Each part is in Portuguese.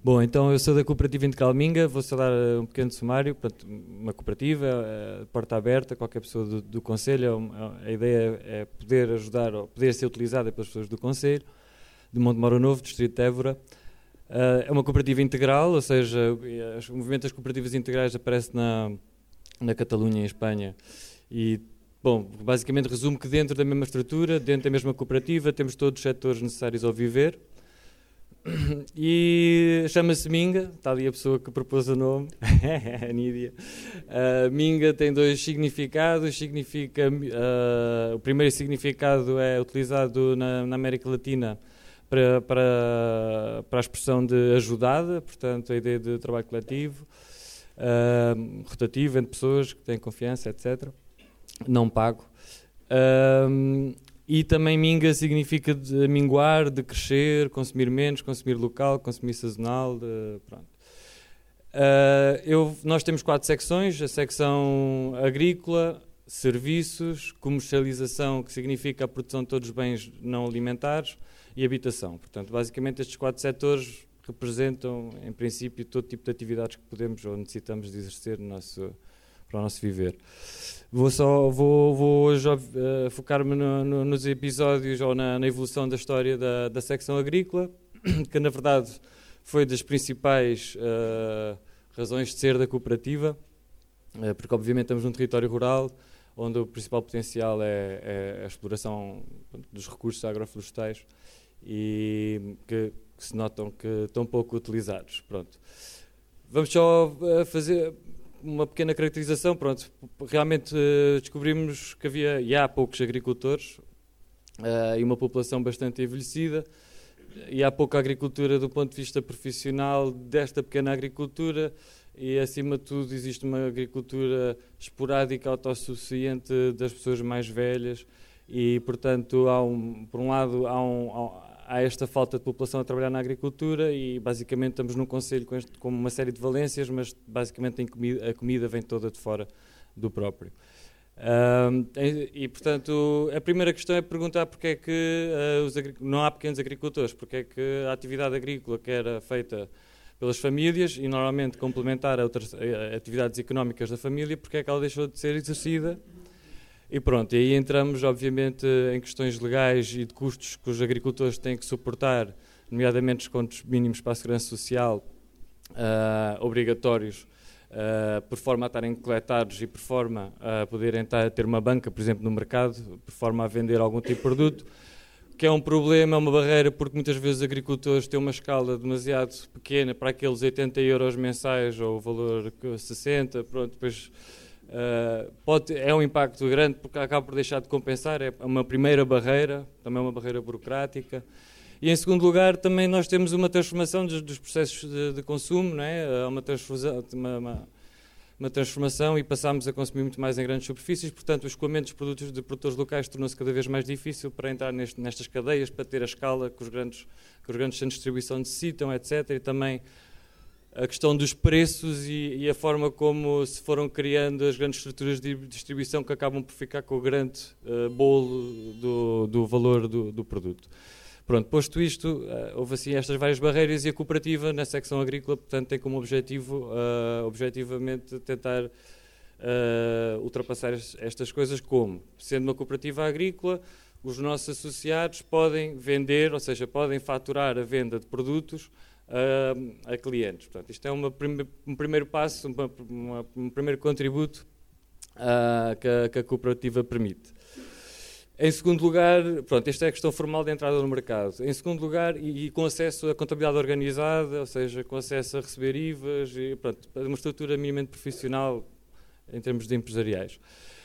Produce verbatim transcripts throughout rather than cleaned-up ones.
Bom, então eu sou da Cooperativa Integral Minga, vou só dar um pequeno sumário. Portanto, uma cooperativa, uh, porta aberta, qualquer pessoa do, do Conselho, a ideia é poder ajudar, ou poder ser utilizada pelas pessoas do Conselho, de Montemoro Novo, Distrito de Évora. Uh, é uma cooperativa integral, ou seja, o movimento das cooperativas integrais aparece na, na Catalunha, em Espanha, e, bom, basicamente resume que dentro da mesma estrutura, dentro da mesma cooperativa, temos todos os setores necessários ao viver. E chama-se Minga, está ali a pessoa que propôs o nome, a Nídia. Uh, Minga tem dois significados. Significa, uh, o primeiro significado é utilizado na, na América Latina para, para, para a expressão de ajudada, portanto a ideia de trabalho coletivo, uh, rotativo entre pessoas que têm confiança, etcétera. Não pago. Uh, E também minga significa de minguar, de crescer, consumir menos, consumir local, consumir sazonal. De, pronto. Uh, eu, nós temos quatro secções: a secção agrícola, serviços, comercialização, que significa a produção de todos os bens não alimentares, e habitação. Portanto, basicamente estes quatro setores representam, em princípio, todo tipo de atividades que podemos ou necessitamos de exercer no nosso, para o nosso viver. Vou, só, vou, vou hoje uh, focar-me no, no, nos episódios ou na, na evolução da história da, da secção agrícola, que na verdade foi das principais uh, razões de ser da cooperativa, uh, porque obviamente estamos num território rural, onde o principal potencial é, é a exploração dos recursos agroflorestais e que, que se notam que estão pouco utilizados. Pronto. Vamos só uh, fazer uma pequena caracterização. Pronto, realmente uh, descobrimos que havia e há poucos agricultores uh, e uma população bastante envelhecida, e há pouca agricultura do ponto de vista profissional desta pequena agricultura, e acima de tudo existe uma agricultura esporádica, autossuficiente das pessoas mais velhas, e portanto há um, por um lado há, um, há esta falta de população a trabalhar na agricultura, e basicamente estamos num concelho com, este, com uma série de valências, mas basicamente tem comida, a comida vem toda de fora do próprio. Um, e, e portanto a primeira questão é perguntar porque é que uh, os não há pequenos agricultores, porque é que a atividade agrícola, que era feita pelas famílias e normalmente complementar a outras a, atividades económicas da família, porque é que ela deixou de ser exercida? E pronto, e aí entramos obviamente em questões legais e de custos que os agricultores têm que suportar, nomeadamente descontos mínimos para a segurança social, uh, obrigatórios, Uh, por forma a estarem coletados e por forma a poderem estar, ter uma banca, por exemplo, no mercado, por forma a vender algum tipo de produto, que é um problema, é uma barreira, porque muitas vezes os agricultores têm uma escala demasiado pequena para aqueles oitenta euros mensais ou o valor sessenta, pronto, depois uh, pode, é um impacto grande porque acaba por deixar de compensar, é uma primeira barreira, também é uma barreira burocrática. E, em segundo lugar, também nós temos uma transformação dos, dos processos de, de consumo, não é? Há uma, uma, uma, uma transformação e passamos a consumir muito mais em grandes superfícies, portanto, o escoamento dos produtos de produtores locais tornou-se cada vez mais difícil para entrar neste, nestas cadeias, para ter a escala que os grandes, que os grandes centros de distribuição necessitam, etcétera. E também a questão dos preços e, e a forma como se foram criando as grandes estruturas de distribuição, que acabam por ficar com o grande uh, bolo do, do valor do, do produto. Pronto, posto isto, houve assim estas várias barreiras, e a cooperativa na secção agrícola, portanto, tem como objetivo, uh, objetivamente, tentar uh, ultrapassar estas coisas, como, sendo uma cooperativa agrícola, os nossos associados podem vender, ou seja, podem faturar a venda de produtos uh, a clientes. Portanto, isto é uma prime- um primeiro passo, uma, uma, um primeiro contributo uh, que, a, que a cooperativa permite. Em segundo lugar, pronto, esta é a questão formal de entrada no mercado. Em segundo lugar, e, e com acesso à contabilidade organizada, ou seja, com acesso a receber I V As, e, pronto, uma estrutura minimamente profissional em termos de empresariais.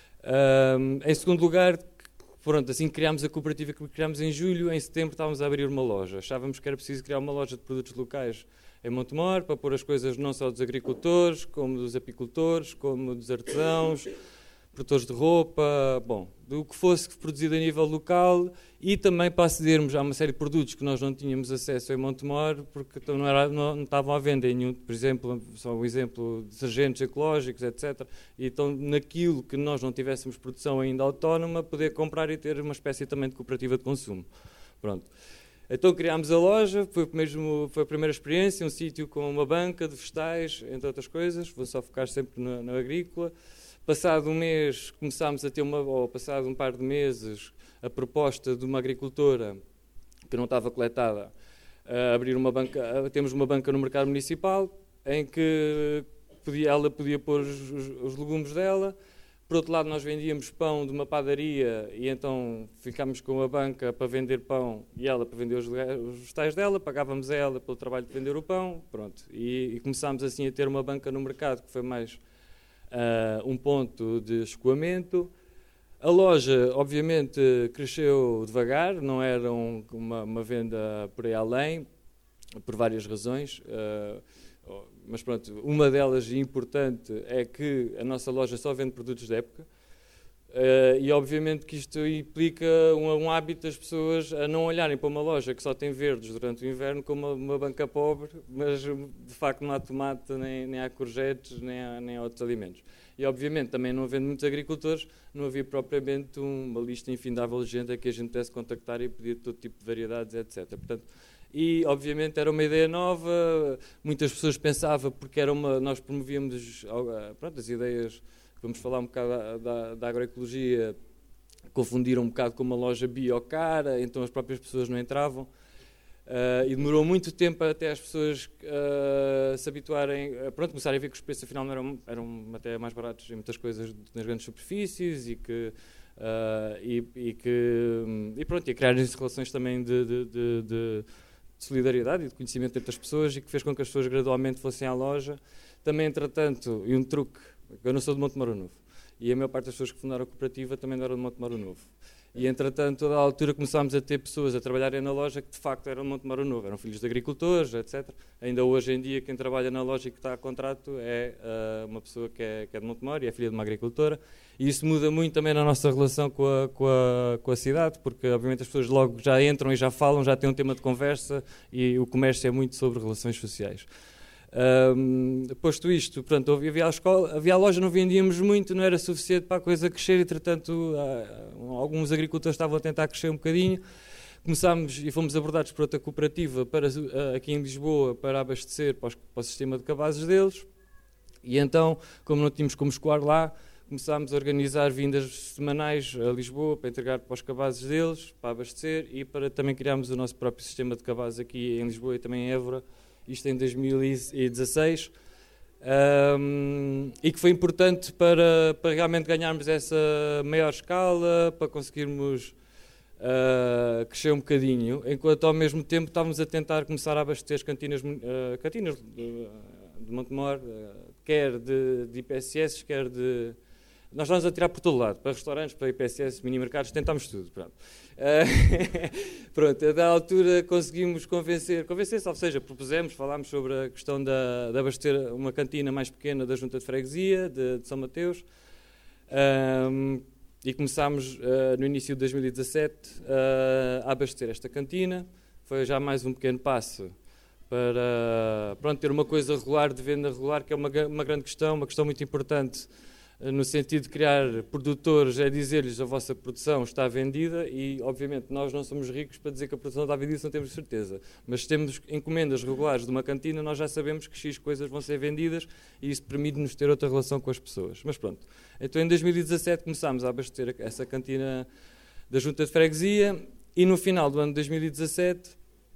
Um, em segundo lugar, pronto, assim criámos a cooperativa que criámos em julho. Em setembro estávamos a abrir uma loja. Achávamos que era preciso criar uma loja de produtos locais em Montemor, para pôr as coisas não só dos agricultores, como dos apicultores, como dos artesãos, produtores de roupa, bom, do que fosse produzido a nível local, e também para acedermos a uma série de produtos que nós não tínhamos acesso em Montemor, porque não, era, não, não estavam à venda em nenhum, por exemplo, só um exemplo, detergentes ecológicos, etcétera. E então, naquilo que nós não tivéssemos produção ainda autónoma, poder comprar e ter uma espécie também de cooperativa de consumo. Pronto. Então criámos a loja, foi, mesmo, foi a primeira experiência, um sítio com uma banca de vegetais, entre outras coisas, vou só focar sempre na, na agrícola. Passado um mês começámos a ter uma, ou passado um par de meses, a proposta de uma agricultora que não estava coletada, a abrir uma banca, temos uma banca no mercado municipal, em que podia, ela podia pôr os, os legumes dela. Por outro lado, nós vendíamos pão de uma padaria e então ficámos com a banca para vender pão e ela para vender os, os vegetais dela, pagávamos a ela pelo trabalho de vender o pão, pronto. E, e começámos assim a ter uma banca no mercado que foi mais uh, um ponto de escoamento. A loja, obviamente, cresceu devagar, não era um, uma, uma venda por aí além, por várias razões. Uh, Mas pronto, uma delas importante é que a nossa loja só vende produtos de época uh, e obviamente que isto implica um, um hábito das pessoas a não olharem para uma loja que só tem verdes durante o inverno como uma, uma banca pobre, mas de facto não há tomate, nem, nem há courgettes, nem há, nem há outros alimentos. E obviamente também não havendo muitos agricultores, não havia propriamente uma lista infindável de gente a que a gente pudesse contactar e pedir todo tipo de variedades, etcétera. Portanto, e obviamente era uma ideia nova, muitas pessoas pensavam, porque era uma, nós promovíamos pronto, as ideias, vamos falar um bocado da, da, da agroecologia, confundiram um bocado com uma loja bio-cara, então as próprias pessoas não entravam. Uh, e demorou muito tempo até as pessoas uh, se habituarem, uh, pronto, começarem a ver que os preços afinal não eram, eram até mais baratos em muitas coisas nas grandes superfícies e que, uh, e, e que e pronto, e a criar relações também de, de, de, de de solidariedade e de conhecimento entre as pessoas e que fez com que as pessoas gradualmente fossem à loja. Também, entretanto, e um truque, eu não sou de Montemoro Novo, e a maior parte das pessoas que fundaram a cooperativa também não eram de Montemoro Novo. E, entretanto, a altura começámos a ter pessoas a trabalharem na loja que, de facto, eram de Montemoro Novo, eram filhos de agricultores, etcétera. Ainda hoje em dia, quem trabalha na loja e que está a contrato é uh, uma pessoa que é, que é de Montemoro e é filha de uma agricultora. E isso muda muito também na nossa relação com a, com a, com a cidade, porque, obviamente, as pessoas logo já entram e já falam, já têm um tema de conversa e o comércio é muito sobre relações sociais. Um, posto isto, pronto, havia a, escola, havia a loja, não vendíamos muito, não era suficiente para a coisa crescer, e, entretanto, uh, alguns agricultores estavam a tentar crescer um bocadinho. Começámos e fomos abordados por outra cooperativa para, uh, aqui em Lisboa para abastecer para, os, para o sistema de cabazes deles, e então, como não tínhamos como escoar lá, começámos a organizar vindas semanais a Lisboa para entregar para os cabazes deles, para abastecer, e para também criarmos o nosso próprio sistema de cabazes aqui em Lisboa e também em Évora, isto em dois mil e dezasseis, um, e que foi importante para, para realmente ganharmos essa maior escala, para conseguirmos uh, crescer um bocadinho, enquanto ao mesmo tempo estávamos a tentar começar a abastecer as cantinas, uh, cantinas de, de Montemor, uh, quer de, de I P S S, quer de... Nós estamos a tirar por todo lado, para restaurantes, para I P S S, mini-mercados, tentámos tudo. Pronto, uh, pronto a da altura conseguimos convencer, convencer-se, ou seja, propusemos, falámos sobre a questão da, de abastecer uma cantina mais pequena da Junta de Freguesia, de, de São Mateus, um, e começámos uh, no início de dois mil e dezassete uh, a abastecer esta cantina. Foi já mais um pequeno passo para pronto, ter uma coisa regular, de venda regular, que é uma, uma grande questão, uma questão muito importante, no sentido de criar produtores, é dizer-lhes a vossa produção está vendida e, obviamente, nós não somos ricos para dizer que a produção está vendida, se não temos certeza. Mas se temos encomendas regulares de uma cantina, nós já sabemos que X coisas vão ser vendidas e isso permite-nos ter outra relação com as pessoas. Mas pronto, então em dois mil e dezassete começámos a abastecer essa cantina da Junta de Freguesia e no final do ano de dois mil e dezassete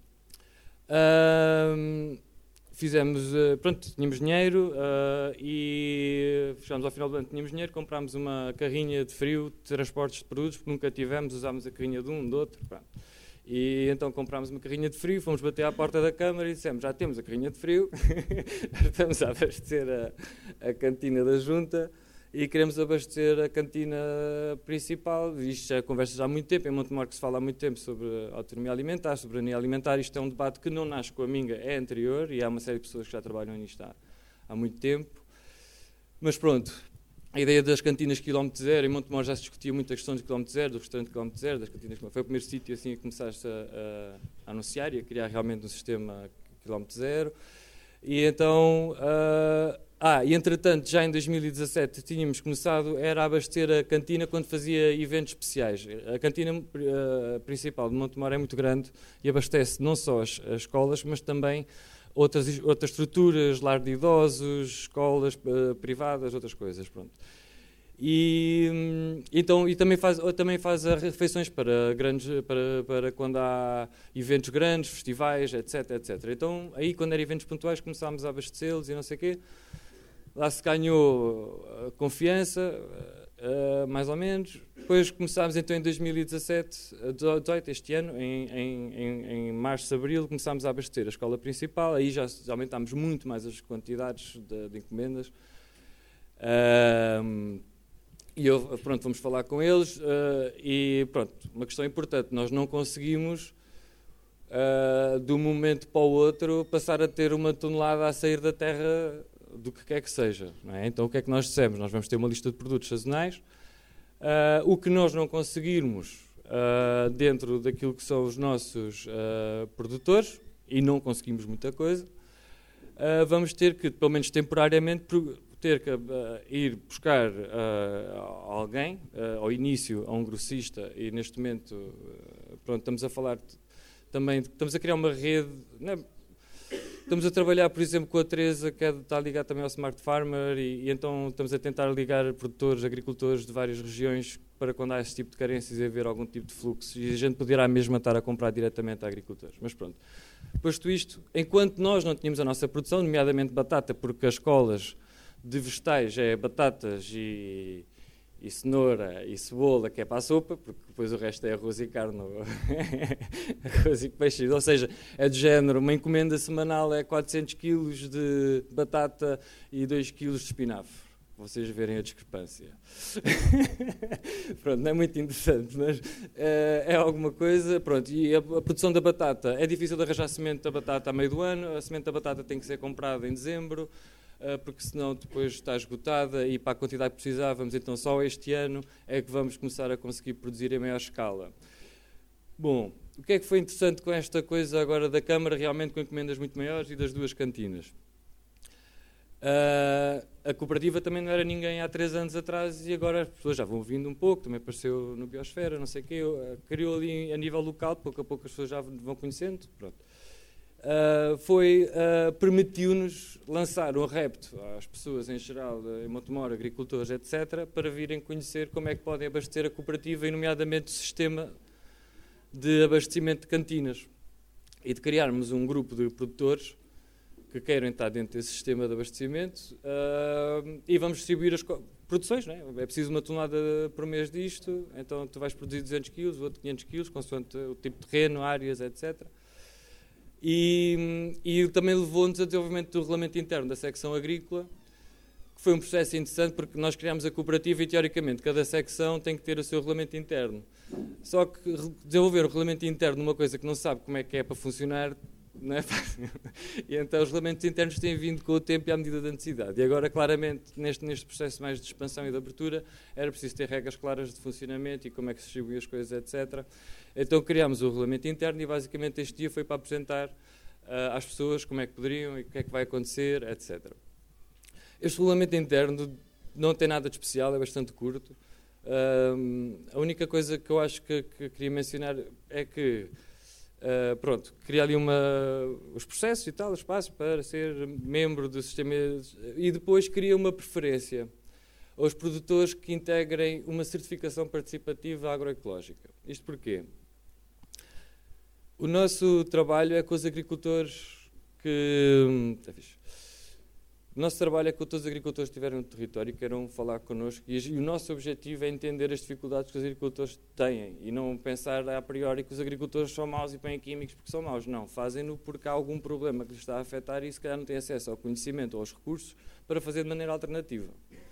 hum, fizemos, pronto, tínhamos dinheiro uh, e chegámos ao final do ano, tínhamos dinheiro, comprámos uma carrinha de frio de transportes de produtos, porque nunca tivemos, usámos a carrinha de um, do outro, pronto. E então comprámos uma carrinha de frio, fomos bater à porta da Câmara e dissemos, já temos a carrinha de frio, estamos a abastecer a, a cantina da Junta e queremos abastecer a cantina principal. Isto já é conversa já há muito tempo, em Montemor que se fala há muito tempo sobre autonomia alimentar, soberania alimentar. Isto é um debate que não nasce com a Minga, é anterior, e há uma série de pessoas que já trabalham nisto há, há muito tempo. Mas pronto, a ideia das cantinas quilómetro zero, em Montemor já se discutia muito a questão do quilómetro zero, do restaurante quilómetro zero, das cantinas. Foi o primeiro sítio assim, a começar-se a, a, a anunciar e a criar realmente um sistema quilómetro zero. E então... Uh, Ah, e entretanto, já em dois mil e dezassete tínhamos começado, era a abastecer a cantina quando fazia eventos especiais. A cantina uh, principal de Montemor é muito grande e abastece não só as, as escolas, mas também outras, outras estruturas, lar de idosos, escolas uh, privadas, outras coisas, pronto. E, então, e também faz, também faz refeições para, grandes, para, para quando há eventos grandes, festivais, etc, etcétera. Então, aí quando eram eventos pontuais, começámos a abastecê-los e não sei o quê. Lá se ganhou a confiança, uh, mais ou menos. Depois começámos então em dois mil e dezassete, dezoito, este ano, em, em, em março, abril, começámos a abastecer a escola principal. Aí já, já aumentámos muito mais as quantidades de, de encomendas. Uh, E eu, pronto, vamos falar com eles uh, e pronto, uma questão importante, nós não conseguimos uh, de um momento para o outro passar a ter uma tonelada a sair da terra do que quer que seja, não é? Então o que é que nós dissemos? Nós vamos ter uma lista de produtos sazonais, uh, o que nós não conseguirmos uh, dentro daquilo que são os nossos uh, produtores, e não conseguimos muita coisa, uh, vamos ter que, pelo menos temporariamente, ter que uh, ir buscar uh, alguém, uh, ao início a um grossista, e neste momento uh, pronto, estamos a falar de, também, estamos a criar uma rede, não é? Estamos a trabalhar, por exemplo, com a Teresa, que é, está ligada também ao Smart Farmer, e, e então estamos a tentar ligar produtores, agricultores de várias regiões para quando há esse tipo de carências e haver algum tipo de fluxo, e a gente poderá mesmo estar a comprar diretamente a agricultores. Mas pronto, posto isto, enquanto nós não tínhamos a nossa produção, nomeadamente batata, porque as escolas de vegetais é batatas e, e cenoura e cebola, que é para a sopa, porque depois o resto é arroz e carne, arroz e peixe, ou seja, é do género, uma encomenda semanal é quatrocentos quilos de batata e dois quilos de espinafre. Vocês verem a discrepância. Pronto, não é muito interessante, mas é, é alguma coisa. Pronto, e a, a produção da batata, é difícil de arranjar semente da batata a meio do ano, a semente da batata tem que ser comprada em dezembro, porque senão depois está esgotada e para a quantidade que precisávamos, então só este ano é que vamos começar a conseguir produzir em maior escala. Bom, o que é que foi interessante com esta coisa agora da Câmara, realmente com encomendas muito maiores e das duas cantinas? Uh, a cooperativa também não era ninguém há três anos atrás e agora as pessoas já vão vindo um pouco, também apareceu no Biosfera, não sei o quê, uh, criou ali a nível local, pouco a pouco as pessoas já vão conhecendo, pronto. Uh, foi, uh, permitiu-nos lançar um repto às pessoas em geral, em Montemor, agricultores, etcétera, para virem conhecer como é que podem abastecer a cooperativa e, nomeadamente, o sistema de abastecimento de cantinas. E de criarmos um grupo de produtores que queiram estar dentro desse sistema de abastecimento uh, e vamos distribuir as produções, não é? É preciso uma tonelada por mês disto, então tu vais produzir duzentos quilos, o outro quinhentos quilos, consoante o tipo de terreno, áreas, etcétera. E, e também levou-nos a desenvolvimento do regulamento interno da secção agrícola, que foi um processo interessante porque nós criámos a cooperativa e, teoricamente, cada secção tem que ter o seu regulamento interno. Só que desenvolver o regulamento interno numa coisa que não sabe como é que é para funcionar não é fácil. E então os regulamentos internos têm vindo com o tempo e à medida da necessidade. E agora, claramente, neste, neste processo mais de expansão e de abertura, era preciso ter regras claras de funcionamento e como é que se distribuem as coisas, etcétera. Então criámos o regulamento interno e basicamente este dia foi para apresentar uh, às pessoas como é que poderiam e o que é que vai acontecer, etcétera. Este regulamento interno não tem nada de especial, é bastante curto. Uh, a única coisa que eu acho que, que queria mencionar é que Uh, pronto, cria ali uma, os processos e tal, os passos para ser membro do sistema e depois cria uma preferência aos produtores que integrem uma certificação participativa agroecológica. Isto porquê? O nosso trabalho é com os agricultores que... O nosso trabalho é com todos os agricultores que estiverem no território e queiram falar connosco e, e o nosso objetivo é entender as dificuldades que os agricultores têm e não pensar a priori que os agricultores são maus e põem químicos porque são maus. Não, fazem-no porque há algum problema que lhes está a afetar e se calhar não têm acesso ao conhecimento ou aos recursos para fazer de maneira alternativa.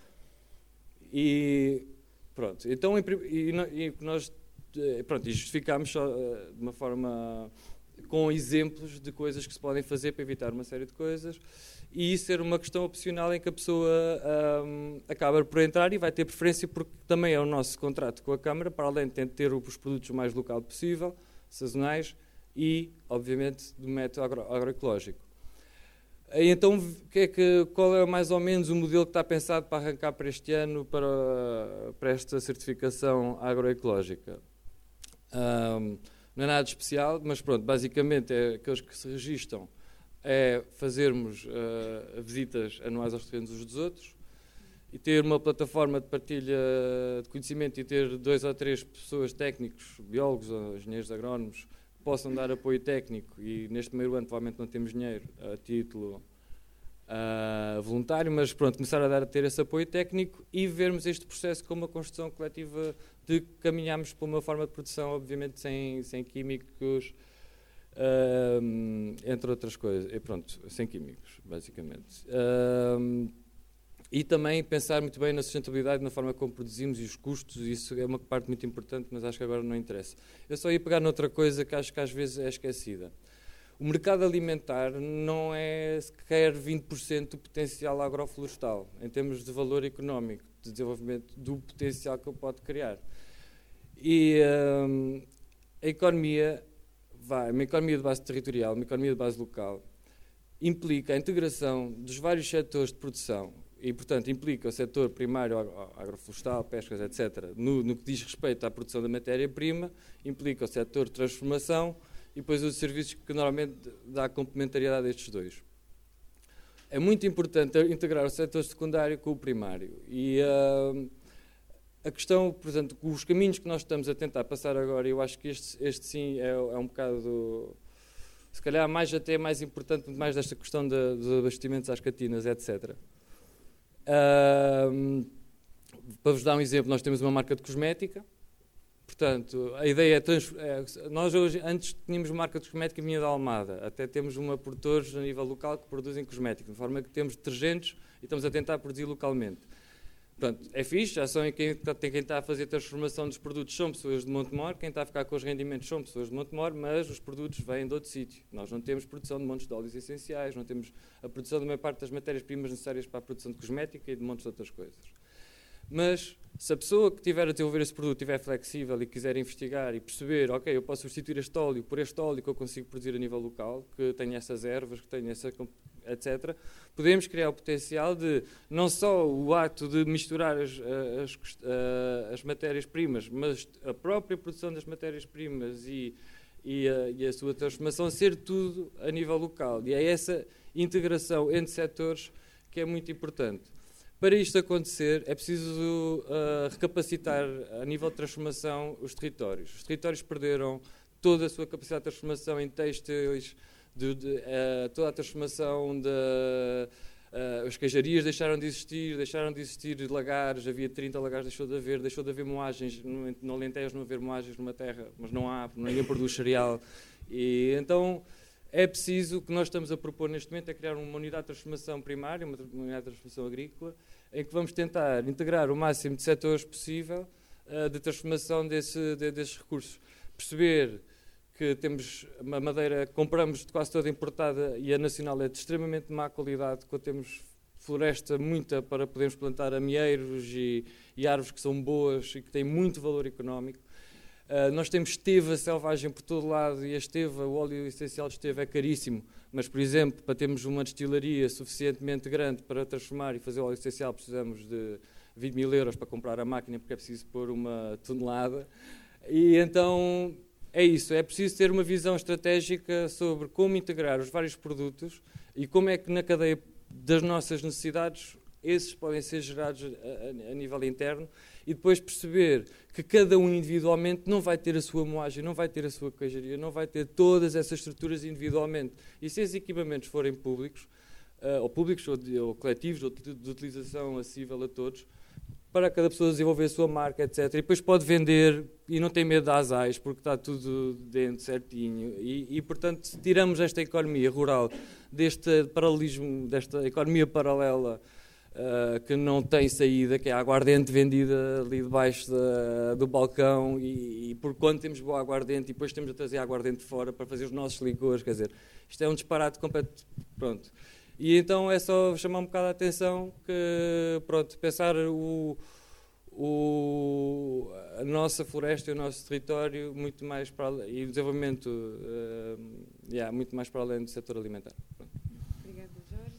E pronto, então e, e nós pronto, e justificámos só, de uma forma com exemplos de coisas que se podem fazer para evitar uma série de coisas. E isso ser uma questão opcional em que a pessoa um, acaba por entrar e vai ter preferência porque também é o nosso contrato com a Câmara, para além de ter os produtos o mais local possível, sazonais e, obviamente, do método agro agroecológico. Então, que é que, qual é mais ou menos o modelo que está pensado para arrancar para este ano, para, para esta certificação agroecológica? Um, não é nada de especial, mas pronto, basicamente é aqueles que se registram, é fazermos uh, visitas anuais aos terrenos uns dos outros e ter uma plataforma de partilha de conhecimento e ter dois ou três pessoas técnicos, biólogos ou engenheiros agrónomos, que possam dar apoio técnico, e neste primeiro ano provavelmente não temos dinheiro a título uh, voluntário, mas pronto, começar a dar a ter esse apoio técnico e vermos este processo como uma construção coletiva de caminharmos para uma forma de produção, obviamente sem, sem químicos, uh, entre outras coisas, e pronto, sem químicos, basicamente. Uh, E também pensar muito bem na sustentabilidade, na forma como produzimos e os custos, isso é uma parte muito importante, mas acho que agora não interessa. Eu só ia pegar noutra coisa que acho que às vezes é esquecida. O mercado alimentar não é sequer vinte por cento do potencial agroflorestal, em termos de valor económico, de desenvolvimento do potencial que ele pode criar. E hum, a economia, vai, uma economia de base territorial, uma economia de base local, implica a integração dos vários setores de produção. E, portanto, implica o setor primário, agroflorestal, pescas, etcétera, no, no que diz respeito à produção da matéria-prima, implica o setor de transformação e depois os serviços que normalmente dá a complementariedade a estes dois. É muito importante integrar o setor secundário com o primário. E uh, a questão, portanto, os caminhos que nós estamos a tentar passar agora, eu acho que este, este sim é, é um bocado, se calhar mais até mais importante, mais desta questão de, dos abastecimentos às catinas, etcétera. Uh, para vos dar um exemplo, nós temos uma marca de cosmética, portanto, a ideia é, trans, é nós hoje, antes tínhamos uma marca de cosmética que vinha da Almada, até temos uma produtores a nível local que produzem cosmética, de forma que temos detergentes e estamos a tentar produzir localmente. Portanto, é fixe, já são quem, quem está a fazer a transformação dos produtos são pessoas de Montemor, quem está a ficar com os rendimentos são pessoas de Montemor, mas os produtos vêm de outro sítio. Nós não temos produção de montes de óleos essenciais, não temos a produção da maior parte das matérias-primas necessárias para a produção de cosmética e de montes de outras coisas. Mas, se a pessoa que estiver a desenvolver esse produto estiver flexível e quiser investigar e perceber, ok, eu posso substituir este óleo por este óleo que eu consigo produzir a nível local, que tenha essas ervas, que tenha essa, etcétera, podemos criar o potencial de, não só o ato de misturar as, as, as matérias-primas, mas a própria produção das matérias-primas e, e, a, e a sua transformação ser tudo a nível local. E é essa integração entre setores que é muito importante. Para isto acontecer, é preciso uh, recapacitar, a nível de transformação, os territórios. Os territórios perderam toda a sua capacidade de transformação em têxteis, de, de, uh, toda a transformação de... Uh, as queijarias deixaram de existir, deixaram de existir lagares, havia trinta lagares, deixou de haver, deixou de haver moagens, no, no Alentejo não haver moagens numa terra, mas não há, ninguém produz cereal. E então... É preciso, o que nós estamos a propor neste momento é criar uma unidade de transformação primária, uma unidade de transformação agrícola, em que vamos tentar integrar o máximo de setores possível uh, de transformação desse, de, desses recursos. Perceber que temos uma madeira que compramos de quase toda importada e a nacional é de extremamente má qualidade, quando temos floresta muita para podermos plantar amieiros e, e árvores que são boas e que têm muito valor económico. Uh, nós temos esteva selvagem por todo lado e a esteva, o óleo essencial de esteva é caríssimo, mas, por exemplo, para termos uma destilaria suficientemente grande para transformar e fazer óleo essencial precisamos de vinte mil euros para comprar a máquina porque é preciso pôr uma tonelada. E então é isso, é preciso ter uma visão estratégica sobre como integrar os vários produtos e como é que na cadeia das nossas necessidades esses podem ser gerados a, a, a nível interno e depois perceber que cada um individualmente não vai ter a sua moagem, não vai ter a sua queijaria, não vai ter todas essas estruturas individualmente. E se esses equipamentos forem públicos, uh, ou públicos ou, de, ou coletivos, ou de, de utilização acessível a todos, para cada pessoa desenvolver a sua marca, etcétera. E depois pode vender e não tem medo de asais, porque está tudo dentro certinho. E, e, portanto, tiramos esta economia rural, deste paralelismo, desta economia paralela, Uh, que não tem saída, que é a aguardente vendida ali debaixo da, do balcão e, e por quando temos boa aguardente e depois temos a trazer a aguardente de fora para fazer os nossos licores, quer dizer, isto é um disparate completo, pronto. E então é só chamar um bocado a atenção que, pronto, pensar o, o, a nossa floresta e o nosso território muito mais para, e o desenvolvimento uh, yeah, muito mais para além do setor alimentar. Pronto. Obrigada, Jorge.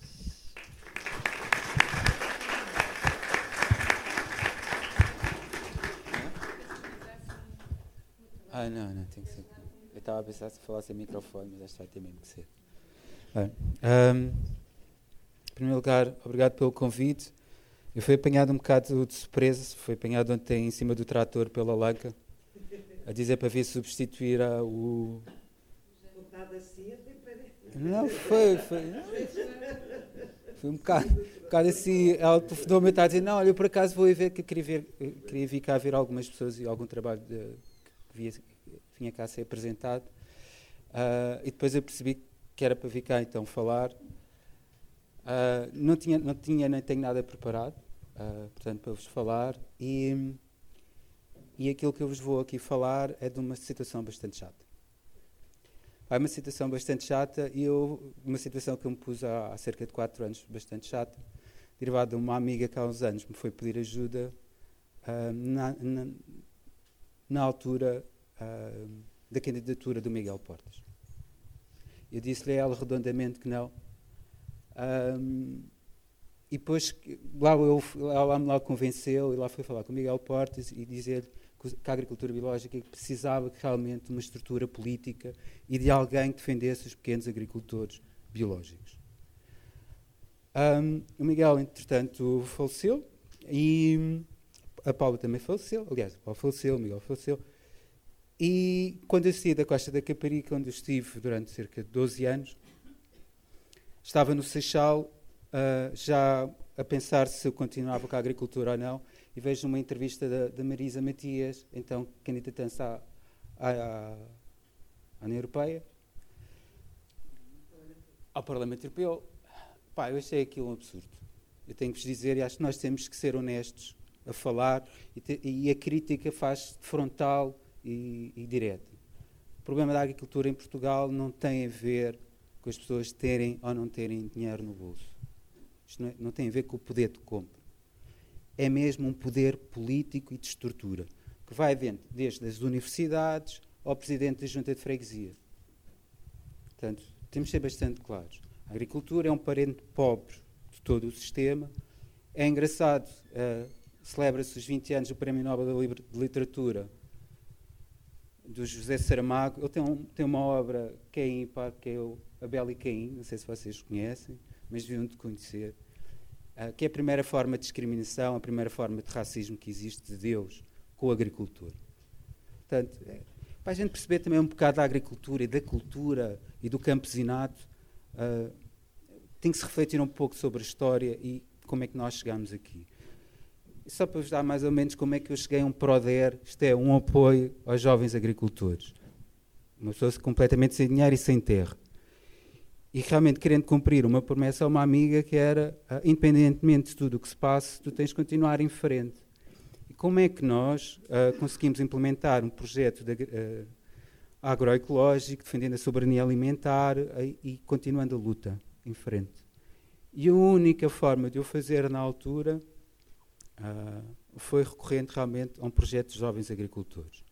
Ah, não, não, tem que ser. Eu estava a pensar se falasse em microfone, mas acho que vai ter mesmo que ser. Bem, um, em primeiro lugar, obrigado pelo convite. Eu fui apanhado um bocado de surpresa, fui apanhado ontem em cima do trator pela Lanca, a dizer para vir substituir a, o... Não, foi, foi. Foi um bocado, um bocado assim, ela telefonou-me e está a dizer, não, olha, eu por acaso vou ver que eu queria, ver, queria vir cá ver algumas pessoas e algum trabalho de, que via, vinha cá a ser apresentado. Uh, e depois eu percebi que era para vir cá então falar. Uh, não, tinha, não tinha nem tenho nada preparado, uh, portanto, para vos falar. E, e aquilo que eu vos vou aqui falar é de uma situação bastante chata. É uma situação bastante chata e eu, uma situação que eu me pus há, há cerca de quatro anos, bastante chata, derivada de uma amiga que há uns anos me foi pedir ajuda uh, na, na, na altura uh, da candidatura do Miguel Portas. Eu disse-lhe a ela redondamente que não. Um, e depois lá, eu, ela me lá convenceu e lá foi falar com o Miguel Portas e dizer que a agricultura biológica precisava realmente de uma estrutura política e de alguém que defendesse os pequenos agricultores biológicos. Um, o Miguel, entretanto, faleceu e a Paula também faleceu. Aliás, a Paula faleceu, o Miguel faleceu. E quando eu saí da Costa da Caparica, onde eu estive durante cerca de doze anos, estava no Seixal, uh, já a pensar se eu continuava com a agricultura ou não, e vejo uma entrevista da, da Marisa Matias, então candidatando-se à, à, à União Europeia, ao Parlamento Europeu. Pá, eu achei aquilo um absurdo. Eu tenho que vos dizer, e acho que nós temos que ser honestos a falar, e, te, e a crítica faz frontal e, e direta. O problema da agricultura em Portugal não tem a ver com as pessoas terem ou não terem dinheiro no bolso. Isto não, é, não tem a ver com o poder de compra. É mesmo um poder político e de estrutura, que vai desde as universidades ao presidente da junta de freguesia. Portanto, temos de ser bastante claros. A agricultura é um parente pobre de todo o sistema. É engraçado, uh, celebra-se os vinte anos do Prémio Nobel de Literatura do José Saramago. Ele tem, um, tem uma obra, Caim, que é o Abel e Caim, não sei se vocês conhecem, mas deviam de conhecer. Uh, que é a primeira forma de discriminação, a primeira forma de racismo que existe de Deus com o agricultor. Portanto, é, para a gente perceber também um bocado da agricultura e da cultura e do campesinato, uh, tem que se refletir um pouco sobre a história e como é que nós chegamos aqui. E só para vos dar mais ou menos como é que eu cheguei a um PRODER, isto é, um apoio aos jovens agricultores. Uma pessoa completamente sem dinheiro e sem terra. E realmente querendo cumprir uma promessa a uma amiga que era, uh, independentemente de tudo o que se passe, tu tens de continuar em frente. E como é que nós uh, conseguimos implementar um projeto de, uh, agroecológico, defendendo a soberania alimentar uh, e continuando a luta em frente? E a única forma de eu fazer na altura uh, foi recorrente realmente a um projeto de jovens agricultores.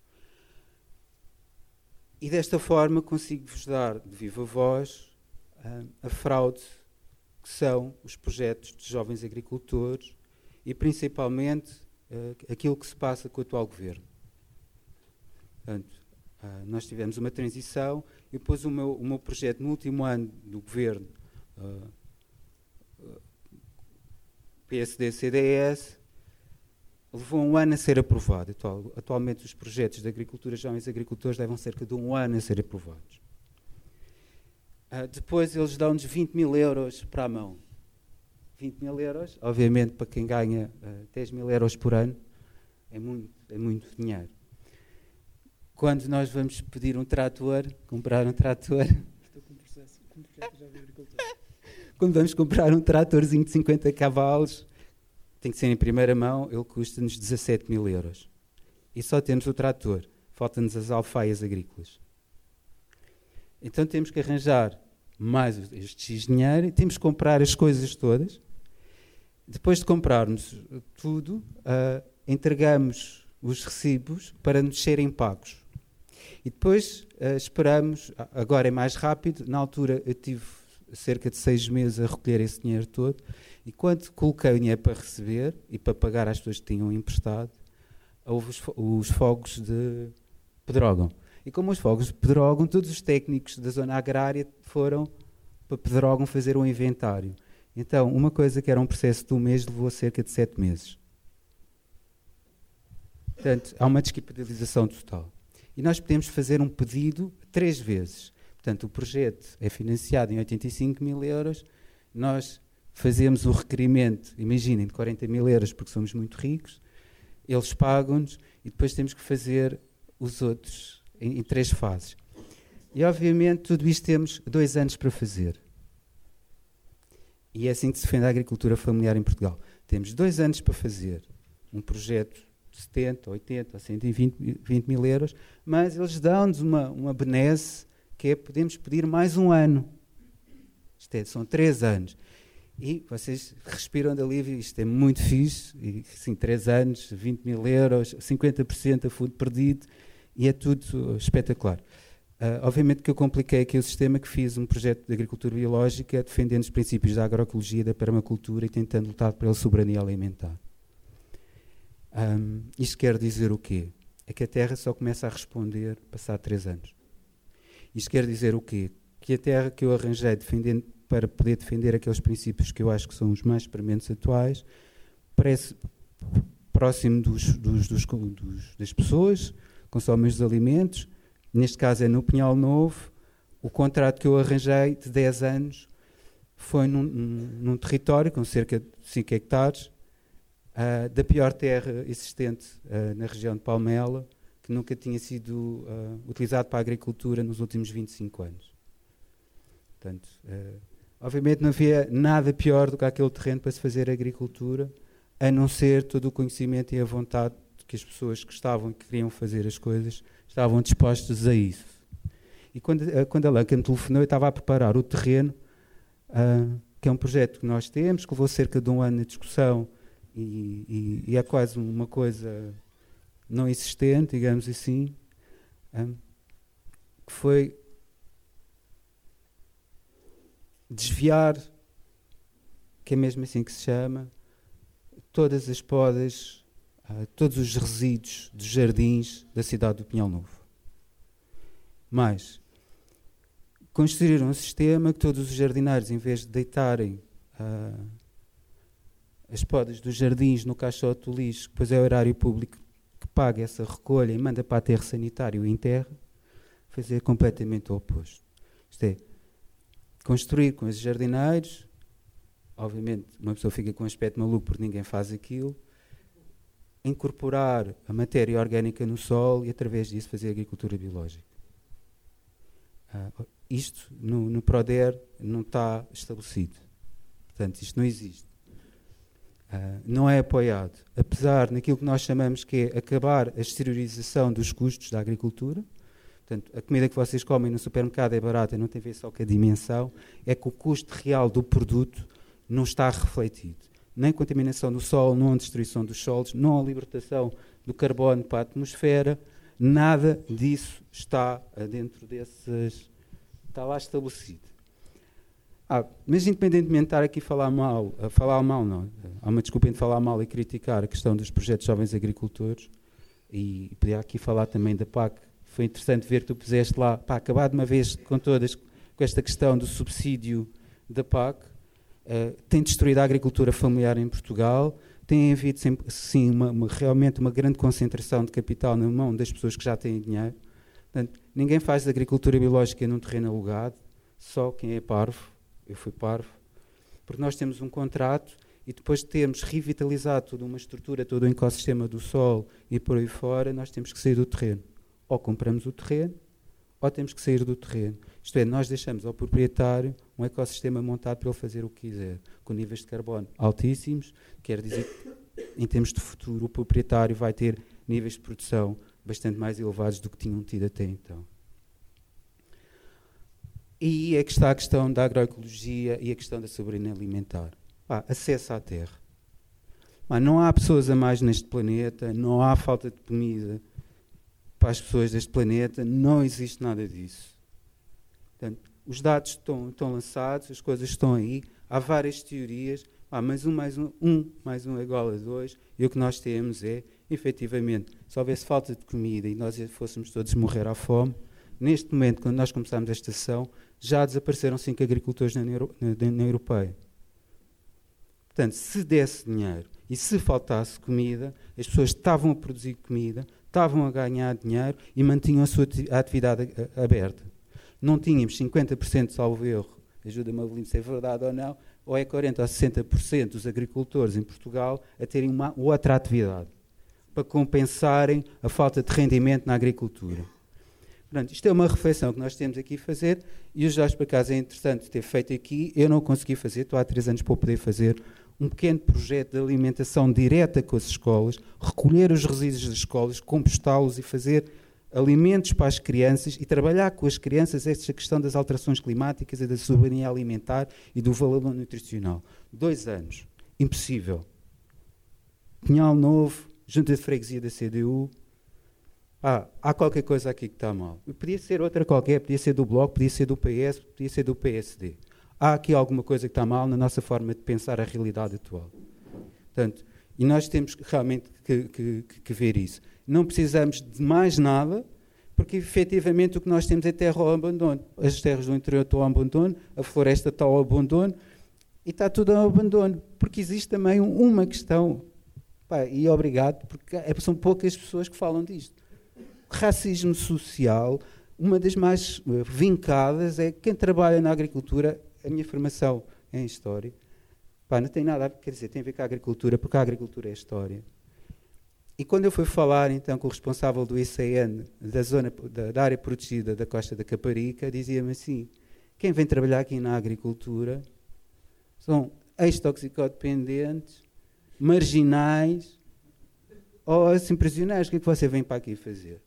E desta forma consigo-vos dar de viva voz a fraude que são os projetos de jovens agricultores e principalmente uh, aquilo que se passa com o atual governo. Portanto, uh, nós tivemos uma transição e depois o meu, o meu projeto no último ano do governo uh, uh, P S D C D S levou um ano a ser aprovado. Atual, atualmente os projetos de agricultura de jovens agricultores levam cerca de um ano a ser aprovados. Uh, depois eles dão-nos vinte mil euros para a mão. vinte mil euros, obviamente para quem ganha uh, dez mil euros por ano, é muito, é muito dinheiro. Quando nós vamos pedir um trator, comprar um trator... Estou com um processo, com um projeto de jovem agricultor. Quando vamos comprar um tratorzinho de cinquenta cavalos, tem que ser em primeira mão, ele custa-nos dezassete mil euros. E só temos o trator, faltam-nos as alfaias agrícolas. Então temos que arranjar mais este X dinheiro e temos que comprar as coisas todas. Depois de comprarmos tudo, uh, entregamos os recibos para nos serem pagos. E depois uh, esperamos, agora é mais rápido, na altura eu tive cerca de seis meses a recolher esse dinheiro todo, e quando coloquei o dinheiro para receber e para pagar às pessoas que tinham emprestado, houve os, os fogos de Pedrógão. E como os fogos de Pedrógão, todos os técnicos da zona agrária foram para Pedrógão fazer um inventário. Então, uma coisa que era um processo de um mês levou cerca de sete meses. Portanto, há uma descapitalização total. E nós podemos fazer um pedido três vezes. Portanto, o projeto é financiado em oitenta e cinco mil euros, nós fazemos o requerimento, imaginem, de quarenta mil euros, porque somos muito ricos, eles pagam-nos e depois temos que fazer os outros em, em três fases. E, obviamente, tudo isto temos dois anos para fazer. E é assim que se defende a agricultura familiar em Portugal. Temos dois anos para fazer um projeto de setenta, oitenta, cento e vinte mil euros, mas eles dão-nos uma, uma benesse que é, podemos pedir mais um ano. Isto é, são três anos. E vocês respiram de alívio, isto é muito fixe, e, sim, três anos, vinte mil euros, cinquenta por cento a fundo perdido, e é tudo espetacular. Uh, obviamente que eu compliquei aqui o sistema, que fiz um projeto de agricultura biológica defendendo os princípios da agroecologia, da permacultura e tentando lutar pela soberania alimentar. Um, isto quer dizer o quê? É que a terra só começa a responder passado três anos. Isto quer dizer o quê? Que a terra que eu arranjei defendendo, para poder defender aqueles princípios que eu acho que são os mais prementes atuais, parece próximo dos, dos, dos, dos, das pessoas, consomem os alimentos. Neste caso é no Pinhal Novo. O contrato que eu arranjei de dez anos foi num, num, num território com cerca de cinco hectares, uh, da pior terra existente uh, na região de Palmela, que nunca tinha sido uh, utilizado para a agricultura nos últimos vinte e cinco anos. Portanto, uh, obviamente não havia nada pior do que aquele terreno para se fazer agricultura, a não ser todo o conhecimento e a vontade de que as pessoas que estavam e que queriam fazer as coisas estavam dispostos a isso. E quando, quando a Lanca me telefonou, eu estava a preparar o terreno, uh, que é um projeto que nós temos, que levou cerca de um ano de discussão e, e, e é quase uma coisa não existente, digamos assim, um, que foi desviar, que é mesmo assim que se chama, todas as podas, Uh, todos os resíduos dos jardins da cidade do Pinhal Novo. Mas construíram um sistema que todos os jardineiros, em vez de deitarem uh, as podas dos jardins no caixote do lixo, que depois é o erário público que paga essa recolha e manda para aterro sanitário e enterra, fazer completamente o oposto. Isto é, construir com esses jardineiros, obviamente uma pessoa fica com um aspecto maluco porque ninguém faz aquilo, incorporar a matéria orgânica no solo e, através disso, fazer agricultura biológica. Uh, isto, no, no PRODER, não está estabelecido. Portanto, isto não existe. Uh, não é apoiado. Apesar naquilo que nós chamamos que é acabar a exteriorização dos custos da agricultura. Portanto, a comida que vocês comem no supermercado é barata, não tem a ver só com a dimensão, é que o custo real do produto não está refletido. Nem contaminação do solo, não a destruição dos solos, não a libertação do carbono para a atmosfera, nada disso está dentro desses, está lá estabelecido. Ah, mas independentemente de estar aqui a falar mal, a falar mal não, há uma desculpa em falar mal e criticar a questão dos projetos de jovens agricultores, e podia aqui falar também da P A C, foi interessante ver que tu puseste lá, para acabar de uma vez com todas, com esta questão do subsídio da P A C. Uh, tem destruído a agricultura familiar em Portugal, tem havido sempre, sim, uma, uma, realmente uma grande concentração de capital na mão das pessoas que já têm dinheiro. Portanto, ninguém faz agricultura biológica num terreno alugado, só quem é parvo. Eu fui parvo. Porque nós temos um contrato e depois de termos revitalizado toda uma estrutura, todo o ecossistema do solo e por aí fora, nós temos que sair do terreno. Ou compramos o terreno, ou temos que sair do terreno. Isto é, nós deixamos ao proprietário um ecossistema montado para ele fazer o que quiser, com níveis de carbono altíssimos, quer dizer que, em termos de futuro, o proprietário vai ter níveis de produção bastante mais elevados do que tinham tido até então. E é que está a questão da agroecologia e a questão da soberania alimentar. Ah, acesso à terra. Ah, não há pessoas a mais neste planeta, não há falta de comida para as pessoas deste planeta, não existe nada disso. Portanto, os dados estão, estão lançados, as coisas estão aí, há várias teorias, ah, mas um mais um, um mais um é igual a dois, e o que nós temos é efetivamente, se houvesse falta de comida e nós fôssemos todos morrer à fome, neste momento, quando nós começámos esta sessão, já desapareceram cinco agricultores na União Europeia. Portanto, se desse dinheiro e se faltasse comida, as pessoas estavam a produzir comida, estavam a ganhar dinheiro e mantinham a sua atividade aberta. Não tínhamos cinquenta por cento, salvo erro, ajuda-me a avaliar se é verdade ou não, ou é quarenta por cento ou sessenta por cento dos agricultores em Portugal a terem uma outra atividade, para compensarem a falta de rendimento na agricultura. Portanto, isto é uma reflexão que nós temos aqui a fazer, e os Jorge, por acaso, é interessante ter feito aqui. Eu não consegui fazer, estou há três anos para poder fazer um pequeno projeto de alimentação direta com as escolas, recolher os resíduos das escolas, compostá-los e fazer alimentos para as crianças e trabalhar com as crianças esta questão das alterações climáticas e da soberania alimentar e do valor nutricional. Dois anos. Impossível. Pinhal Novo, Junta de Freguesia da C D U. Ah, há qualquer coisa aqui que está mal. Podia ser outra qualquer, podia ser do Bloco, podia ser do P S, podia ser do P S D. Há aqui alguma coisa que está mal na nossa forma de pensar a realidade atual. Portanto, e nós temos realmente que, que, que ver isso. Não precisamos de mais nada, porque efetivamente o que nós temos é terra ao abandono. As terras do interior estão ao abandono, a floresta está ao abandono, e está tudo ao abandono. Porque existe também uma questão, pá, e obrigado, porque são poucas pessoas que falam disto. Racismo social, uma das mais vincadas é quem trabalha na agricultura. A minha formação é em História. Pá, não tem nada a ver, quer dizer, tem a ver com a agricultura, porque a agricultura é História. E quando eu fui falar, então, com o responsável do I C N, da, zona, da, da área protegida da Costa da Caparica, dizia-me assim, quem vem trabalhar aqui na agricultura são ex-toxicodependentes, marginais ou assim prisioneiros. O que é que você vem para aqui fazer?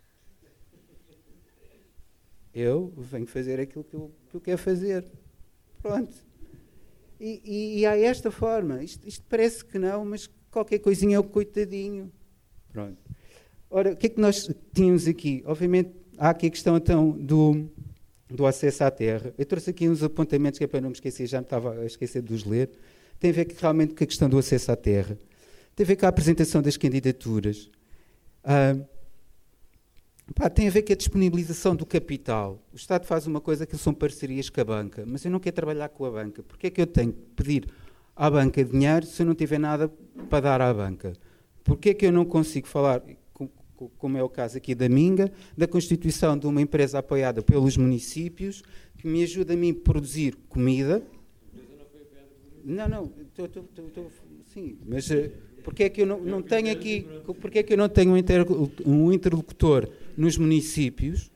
Eu venho fazer aquilo que eu, que eu quero fazer. Pronto. E, e, e há esta forma. Isto, isto parece que não, mas qualquer coisinha é o coitadinho. Pronto. Ora, o que é que nós tínhamos aqui? Obviamente, há aqui a questão então do, do acesso à terra. Eu trouxe aqui uns apontamentos que é para não me esquecer, já me estava a esquecer de os ler. Tem a ver que, realmente com a questão do acesso à terra. Tem a ver com a apresentação das candidaturas. Ah, Pá, tem a ver com a disponibilização do capital. O Estado faz uma coisa que são parcerias com a banca, mas eu não quero trabalhar com a banca. Porquê é que eu tenho que pedir à banca dinheiro se eu não tiver nada para dar à banca? Porquê é que eu não consigo falar, como é o caso aqui da Minga, da constituição de uma empresa apoiada pelos municípios que me ajuda a mim a produzir comida? Não, não, estou, estou, estou, sim, mas porquê é que eu não, não tenho aqui, porquê é que eu não tenho um, inter, um interlocutor nos municípios?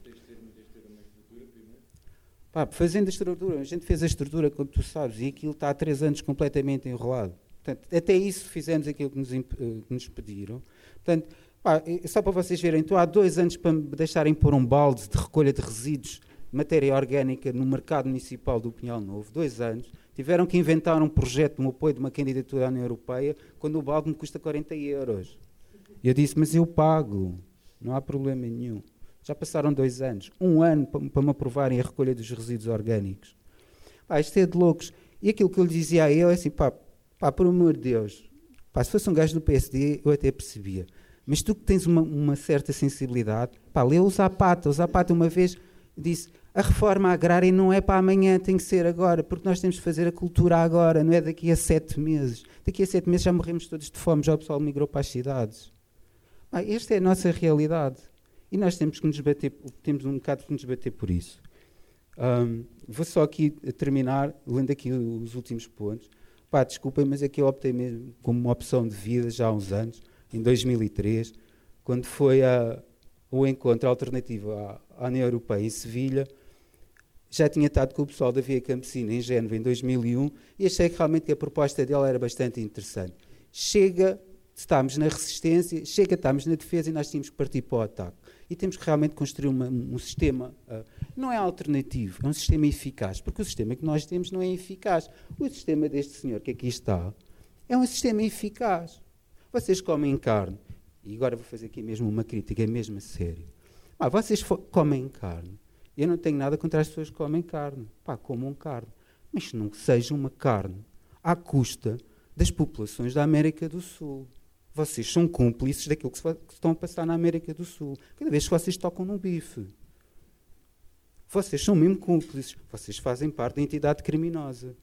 Pá, fazendo a estrutura, a gente fez a estrutura, como tu sabes, e aquilo está há três anos completamente enrolado. Portanto, até isso fizemos aquilo que nos, que nos pediram. Portanto, pá, só para vocês verem, estou há dois anos para me deixarem pôr um balde de recolha de resíduos de matéria orgânica no mercado municipal do Pinhal Novo. Dois anos. Tiveram que inventar um projeto de um apoio de uma candidatura à União Europeia quando o balde me custa quarenta euros. E eu disse, mas eu pago, não há problema nenhum. Já passaram dois anos, um ano para, para me aprovarem a recolha dos resíduos orgânicos. Pá, isto é de loucos. E aquilo que eu lhe dizia a ele é assim, pá, pá, por amor de Deus, pá, se fosse um gajo do P S D eu até percebia. Mas tu que tens uma, uma certa sensibilidade, pá, lê o Zapata. O Zapata uma vez disse, a reforma agrária não é para amanhã, tem que ser agora, porque nós temos de fazer a cultura agora, não é daqui a sete meses. Daqui a sete meses já morremos todos de fome, já o pessoal migrou para as cidades. Ah, esta é a nossa realidade. E nós temos que nos bater, temos um bocado que nos bater por isso. Um, vou só aqui terminar, lendo aqui os últimos pontos. Pá, desculpem, mas aqui eu optei mesmo como uma opção de vida já há uns anos, em dois mil e três, quando foi a, o encontro alternativo à, à União Europeia em Sevilha. Já tinha estado com o pessoal da Via Campesina em Génova em dois mil e um e achei que realmente a proposta dele era bastante interessante. Chega, estamos na resistência, chega, estamos na defesa e nós tínhamos que partir para o ataque. E temos que realmente construir uma, um sistema, uh, não é alternativo, é um sistema eficaz, porque o sistema que nós temos não é eficaz. O sistema deste senhor que aqui está é um sistema eficaz. Vocês comem carne, e agora vou fazer aqui mesmo uma crítica, mesmo a sério. Ah, vocês comem carne. Eu não tenho nada contra as pessoas que comem carne. Pá, comam carne. Mas não seja uma carne à custa das populações da América do Sul. vocês são cúmplices daquilo que, se, que estão a passar na América do Sul. Cada vez que vocês tocam num bife. Vocês são mesmo cúmplices. Vocês fazem parte da entidade criminosa.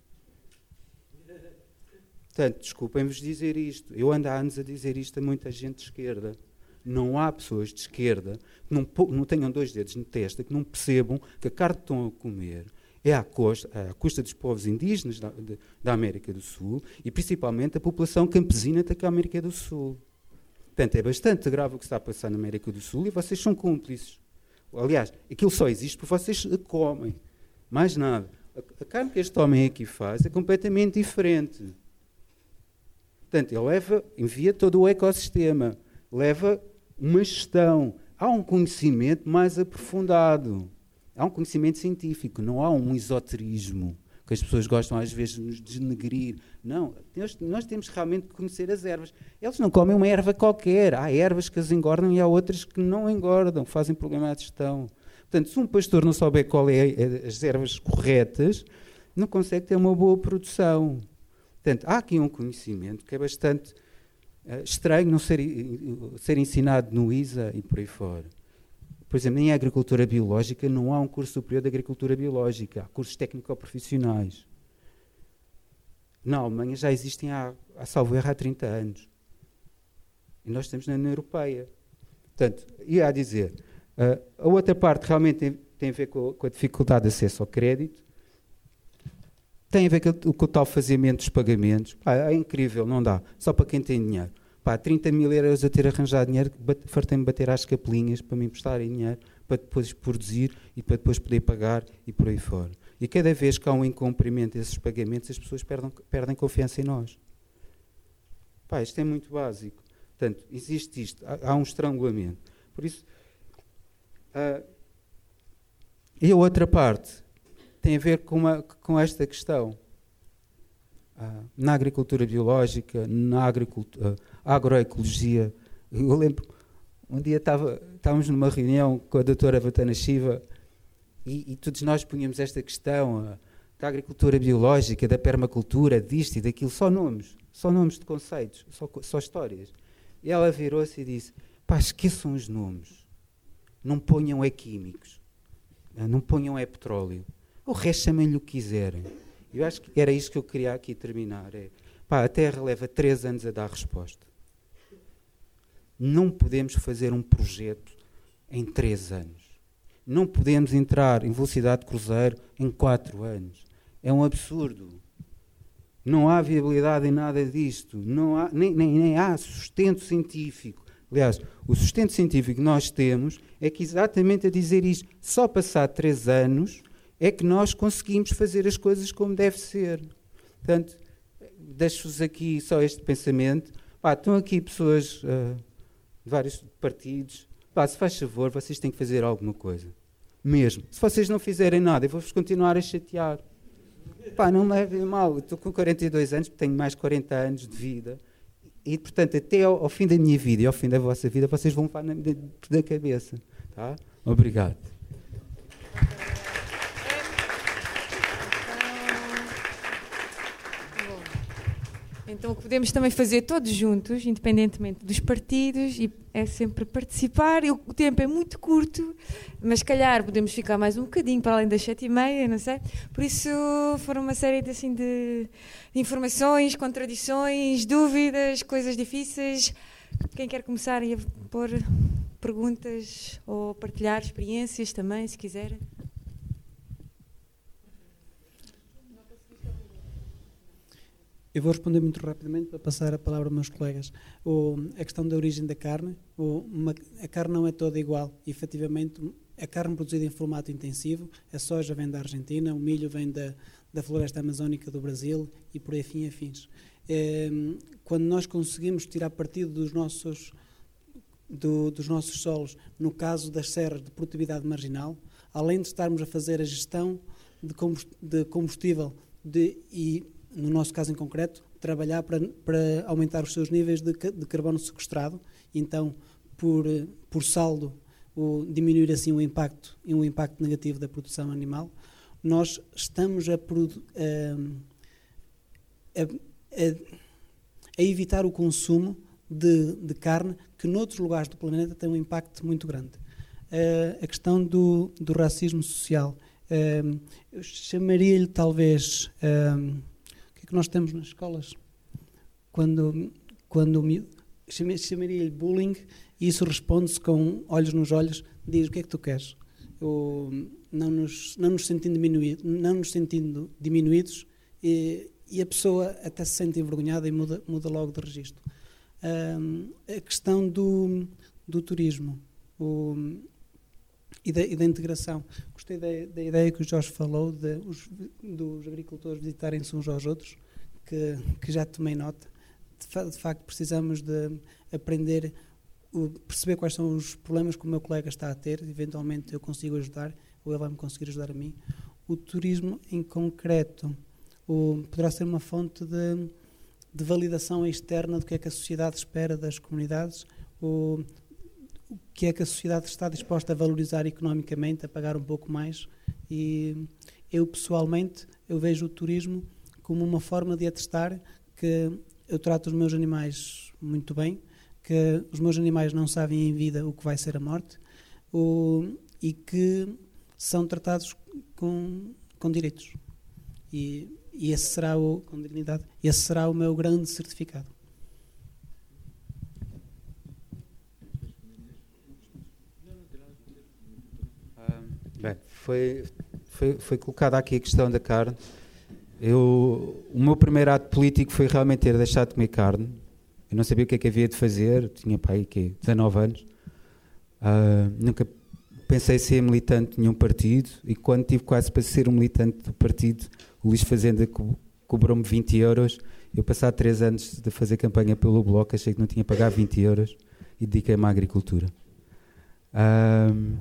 Portanto, desculpem-vos dizer isto. Eu ando há anos a dizer isto a muita gente de esquerda. Não há pessoas de esquerda que não, não tenham dois dedos na testa, que não percebam que a carne que estão a comer é à custa, à custa dos povos indígenas da, de, da América do Sul e principalmente a população campesina da América do Sul. Portanto, é bastante grave o que está a passar na América do Sul e vocês são cúmplices. Aliás, aquilo só existe porque vocês a comem. Mais nada. A, a carne que este homem aqui faz é completamente diferente. Portanto, ele leva, envia todo o ecossistema, leva uma gestão. Há um conhecimento mais aprofundado. Há um conhecimento científico, não há um esoterismo que as pessoas gostam às vezes de nos desnegrir. Não, nós, nós temos realmente que conhecer as ervas. Eles não comem uma erva qualquer. Há ervas que as engordam e há outras que não engordam, fazem problema à digestão. Portanto, se um pastor não souber qual é as ervas corretas, não consegue ter uma boa produção. Portanto, há aqui um conhecimento que é bastante uh, estranho não ser, uh, ser ensinado no I S A e por aí fora. Por exemplo, em agricultura biológica não há um curso superior de agricultura biológica, há cursos técnico-profissionais. Na Alemanha já existem há, há salvo erro, há trinta anos. E nós estamos na União Europeia. Portanto, ia a dizer, uh, a outra parte realmente tem, tem a ver com, com a dificuldade de acesso ao crédito, tem a ver com, com o tal fazimento dos pagamentos. Pá, é incrível, não dá. Só para quem tem dinheiro. Pá, trinta mil euros a ter arranjado dinheiro, fartei-me bater às capelinhas para me emprestarem dinheiro, para depois produzir e para depois poder pagar e por aí fora. E cada vez que há um incumprimento desses pagamentos, as pessoas perdem, perdem confiança em nós. Pá, isto é muito básico. Portanto, existe isto, há, há um estrangulamento. Por isso, uh, e a outra parte tem a ver com, uma, com esta questão. Uh, na agricultura biológica, na agricultura, uh, agroecologia. Eu lembro, um dia estava, estávamos numa reunião com a doutora Vatana Shiva e, e todos nós punhamos esta questão uh, da agricultura biológica, da permacultura, disto e daquilo, só nomes, só nomes de conceitos, só, só histórias. E ela virou-se e disse, pá, esqueçam os nomes, não ponham é químicos, uh, não ponham é petróleo, o resto chamem-lhe o que quiserem. Eu acho que era isto que eu queria aqui terminar. É, pá, a Terra leva três anos a dar resposta. Não podemos fazer um projeto em três anos. Não podemos entrar em velocidade de cruzeiro em quatro anos. É um absurdo. Não há viabilidade em nada disto. Não há, nem, nem, nem há sustento científico. Aliás, o sustento científico que nós temos é que exatamente a dizer isto, só passar três anos é que nós conseguimos fazer as coisas como deve ser. Portanto, deixo-vos aqui só este pensamento. Pá, estão aqui pessoas uh, de vários partidos. Pá, se faz favor, vocês têm que fazer alguma coisa. Mesmo. Se vocês não fizerem nada, eu vou-vos continuar a chatear. Pá, não me levem mal. Eu estou com quarenta e dois anos, tenho mais de quarenta anos de vida. E, portanto, até ao, ao fim da minha vida e ao fim da vossa vida, vocês vão levar na, da cabeça. Tá? Obrigado. Então o que podemos também fazer todos juntos, independentemente dos partidos, e é sempre participar. Eu, o tempo é muito curto, mas se calhar podemos ficar mais um bocadinho para além das sete e meia, não sei. Por isso foram uma série de, assim, de, de informações, contradições, dúvidas, coisas difíceis. Quem quer começar a pôr perguntas ou partilhar experiências também, se quiser. Eu vou responder muito rapidamente para passar a palavra aos meus colegas. O, a questão da origem da carne, o, uma, a carne não é toda igual. E, efetivamente, a carne produzida em formato intensivo, a soja vem da Argentina, o milho vem da, da floresta amazónica do Brasil e por aí afim afins. É, quando nós conseguimos tirar partido dos nossos, do, dos nossos solos, no caso das serras de produtividade marginal, além de estarmos a fazer a gestão de combustível de, e no nosso caso em concreto, trabalhar para, para aumentar os seus níveis de, de carbono sequestrado, então, por, por saldo, o, diminuir assim o impacto, o impacto negativo da produção animal, nós estamos a, a, a, a, a evitar o consumo de, de carne que noutros lugares do planeta tem um impacto muito grande. Uh, a questão do, do racismo social. Uh, eu chamaria-lhe talvez... Uh, o que é que nós temos nas escolas? Quando... quando chamaria-lhe bullying, e isso responde-se com olhos nos olhos, diz o que é que tu queres. Eu, não, nos, não, nos sentindo diminuído, não nos sentindo diminuídos, e, e a pessoa até se sente envergonhada e muda, muda logo de registro. Um, a questão do, do turismo o, e, da, e da integração. Gostei da, da ideia que o Jorge falou de, os, dos agricultores visitarem-se uns aos outros, que, que já tomei nota. De facto, precisamos de aprender, perceber quais são os problemas que o meu colega está a ter, eventualmente eu consigo ajudar, ou ele vai me conseguir ajudar a mim. O turismo, em concreto, o, poderá ser uma fonte de, de validação externa do que é que a sociedade espera das comunidades, o, o que é que a sociedade está disposta a valorizar economicamente, a pagar um pouco mais. E eu, pessoalmente, eu vejo o turismo como uma forma de atestar que eu trato os meus animais muito bem, que os meus animais não sabem em vida o que vai ser a morte, o, e que são tratados com, com direitos. E, e esse será o, com dignidade, esse será o meu grande certificado. Bem, foi, foi, foi colocada aqui a questão da carne. Eu, o meu primeiro ato político foi realmente ter deixado de comer carne. Eu não sabia o que é que havia de fazer, tinha para aí que dezanove anos. Uh, nunca pensei ser militante de nenhum partido, e quando tive quase para ser um militante do partido, o Luís Fazenda co- cobrou-me vinte euros. Eu, passado três anos de fazer campanha pelo Bloco, achei que não tinha pagar vinte euros e dediquei-me à agricultura. Uh,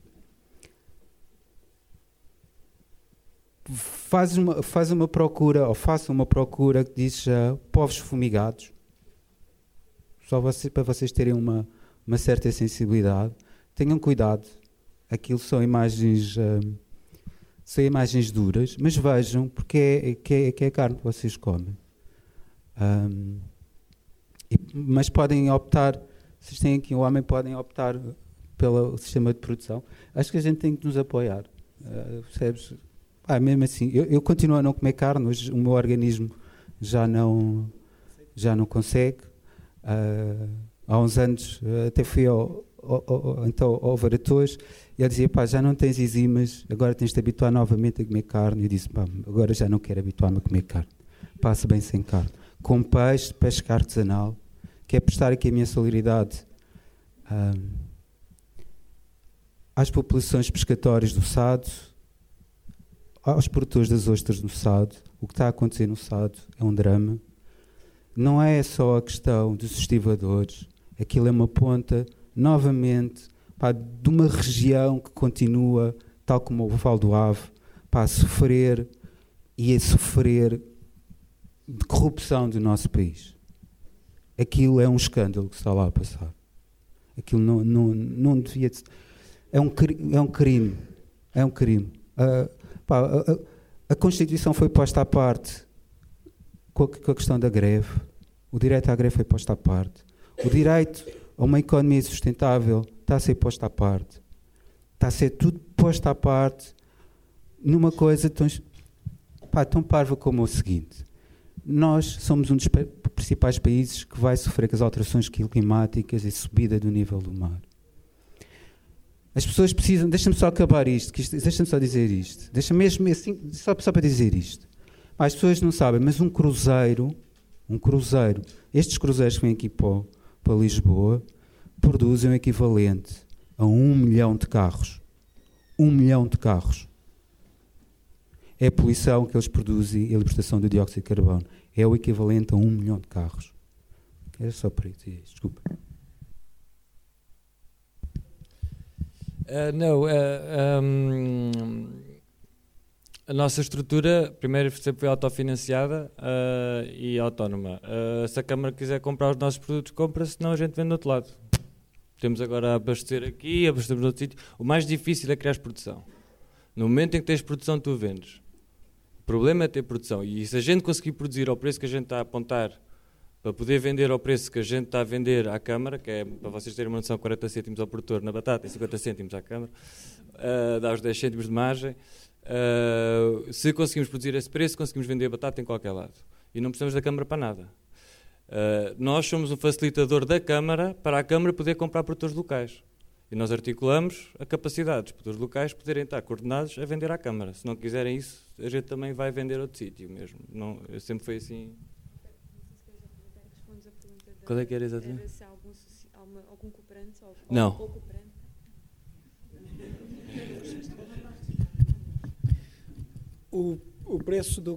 Faz uma, faz uma procura, ou faça uma procura que diz uh, povos fumigados, só você, para vocês terem uma, uma certa sensibilidade. Tenham cuidado, aquilo são imagens, uh, são imagens duras, mas vejam, porque é, que é, que é a carne que vocês comem. Um, e, mas podem optar, vocês têm aqui um homem, podem optar pelo sistema de produção. Acho que a gente tem que nos apoiar, uh, percebes? Ah, mesmo assim, eu, eu continuo a não comer carne, hoje o meu organismo já não, já não consegue. Uh, há uns anos uh, até fui ao, ao, ao, então, ao Varatões, e ele dizia, pá, já não tens enzimas, agora tens de habituar novamente a comer carne. E eu disse, pá, agora já não quero habituar-me a comer carne, passa bem sem carne. Com peixe, pesca artesanal, que é prestar aqui a minha solidariedade uh, às populações pescatórias do Sado, aos produtores das ostras no Sado. O que está a acontecer no Sado é um drama. Não é só a questão dos estivadores, aquilo é uma ponta, novamente, pá, de uma região que continua, tal como o Val do Ave, pá, a sofrer e a sofrer de corrupção do nosso país. Aquilo é um escândalo que está lá a passar. Aquilo não, não, não devia... É um, é um crime. É um crime. Uh, Pá, a, a Constituição foi posta à parte com a, com a questão da greve. O direito à greve foi posto à parte. O direito a uma economia sustentável está a ser posto à parte. Está a ser tudo posto à parte numa coisa tão, pá, tão parva como o seguinte. Nós somos um dos principais países que vai sofrer com as alterações climáticas e subida do nível do mar. As pessoas precisam... Deixa-me só acabar isto, que isto deixa-me só dizer isto. Deixa-me mesmo assim, só, só para dizer isto. As pessoas não sabem, mas um cruzeiro, um cruzeiro, estes cruzeiros que vêm aqui para, para Lisboa, produzem o equivalente a um milhão de carros. Um milhão de carros. É a poluição que eles produzem e a libertação do dióxido de carbono. É o equivalente a um milhão de carros. Era só para dizer isto, desculpa. Uh, não, uh, um, a nossa estrutura, primeiro, sempre foi autofinanciada uh, e autónoma. Uh, se a Câmara quiser comprar os nossos produtos, compra, senão a gente vende do outro lado. Temos agora a abastecer aqui, abastecemos no outro sítio. O mais difícil é criar produção. No momento em que tens produção, tu vendes. O problema é ter produção. E se a gente conseguir produzir ao preço que a gente está a apontar para poder vender ao preço que a gente está a vender à Câmara, que é, para vocês terem uma noção, quarenta cêntimos ao produtor na batata e cinquenta cêntimos à Câmara, uh, dá os dez cêntimos de margem. Uh, se conseguimos produzir esse preço, conseguimos vender a batata em qualquer lado. E não precisamos da Câmara para nada. Uh, nós somos um facilitador da Câmara para a Câmara poder comprar produtores locais. E nós articulamos a capacidade dos produtores locais poderem estar coordenados a vender à Câmara. Se não quiserem isso, a gente também vai vender a outro sítio mesmo. Não, sempre foi assim. Qual é que era exatamente? Era se há algum, alguma, algum cooperante? Ou, não. Ou cooperante? O, o preço do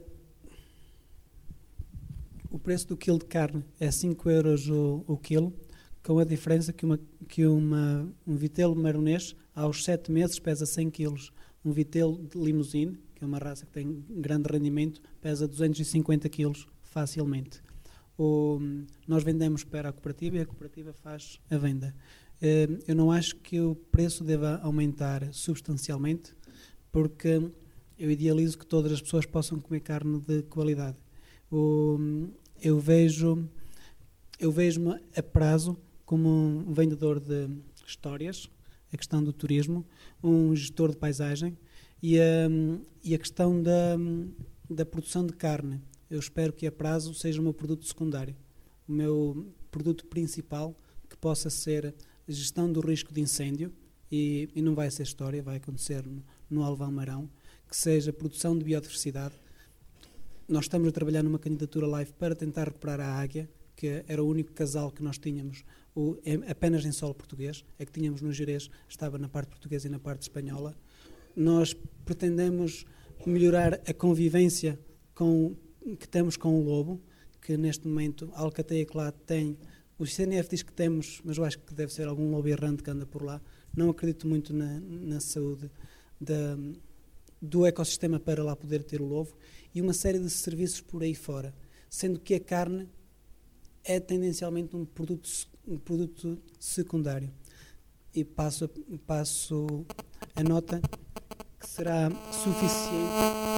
o preço do quilo de carne é cinco euros o, o quilo, com a diferença que, uma, que uma, um vitelo maronês aos sete meses pesa cem quilos. Um vitelo de Limousin, que é uma raça que tem grande rendimento, pesa duzentos e cinquenta quilos facilmente. O, nós vendemos para a cooperativa e a cooperativa faz a venda. Eu não acho que o preço deva aumentar substancialmente, porque eu idealizo que todas as pessoas possam comer carne de qualidade. O, eu vejo eu vejo-me a prazo como um vendedor de histórias, a questão do turismo, um gestor de paisagem e a, e a questão da, da produção de carne. Eu espero que a prazo seja o meu produto secundário. O meu produto principal, que possa ser a gestão do risco de incêndio, e, e não vai ser história, vai acontecer no, no Alvão Marão, que seja produção de biodiversidade. Nós estamos a trabalhar numa candidatura live para tentar recuperar a águia, que era o único casal que nós tínhamos o, apenas em solo português, é que tínhamos no Gerês, estava na parte portuguesa e na parte espanhola. Nós pretendemos melhorar a convivência com, que temos com o lobo, que neste momento a Alcateia que lá tem, o C N F diz que temos, mas eu acho que deve ser algum lobo errante que anda por lá. Não acredito muito na, na saúde da, do ecossistema para lá poder ter o lobo, e uma série de serviços por aí fora, sendo que a carne é tendencialmente um produto, um produto secundário. E passo, passo a nota que será suficiente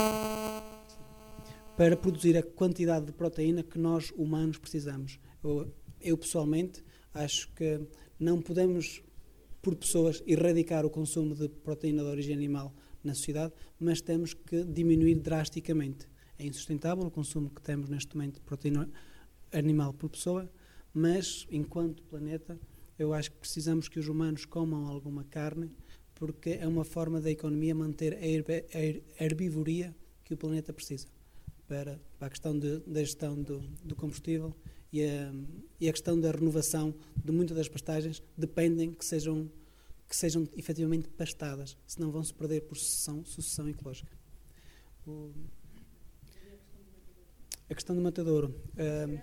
para produzir a quantidade de proteína que nós humanos precisamos. Eu, eu pessoalmente acho que não podemos, por pessoas, erradicar o consumo de proteína de origem animal na sociedade, mas temos que diminuir drasticamente. É insustentável o consumo que temos neste momento de proteína animal por pessoa, mas enquanto planeta eu acho que precisamos que os humanos comam alguma carne, porque é uma forma da economia manter a, herbe, a herbivoria que o planeta precisa para, para a questão de, da gestão do, do combustível e a, e a questão da renovação de muitas das pastagens dependem que sejam que sejam efetivamente pastadas, senão vão se perder por sucessão, sucessão ecológica. O, a questão do matadouro. Uh,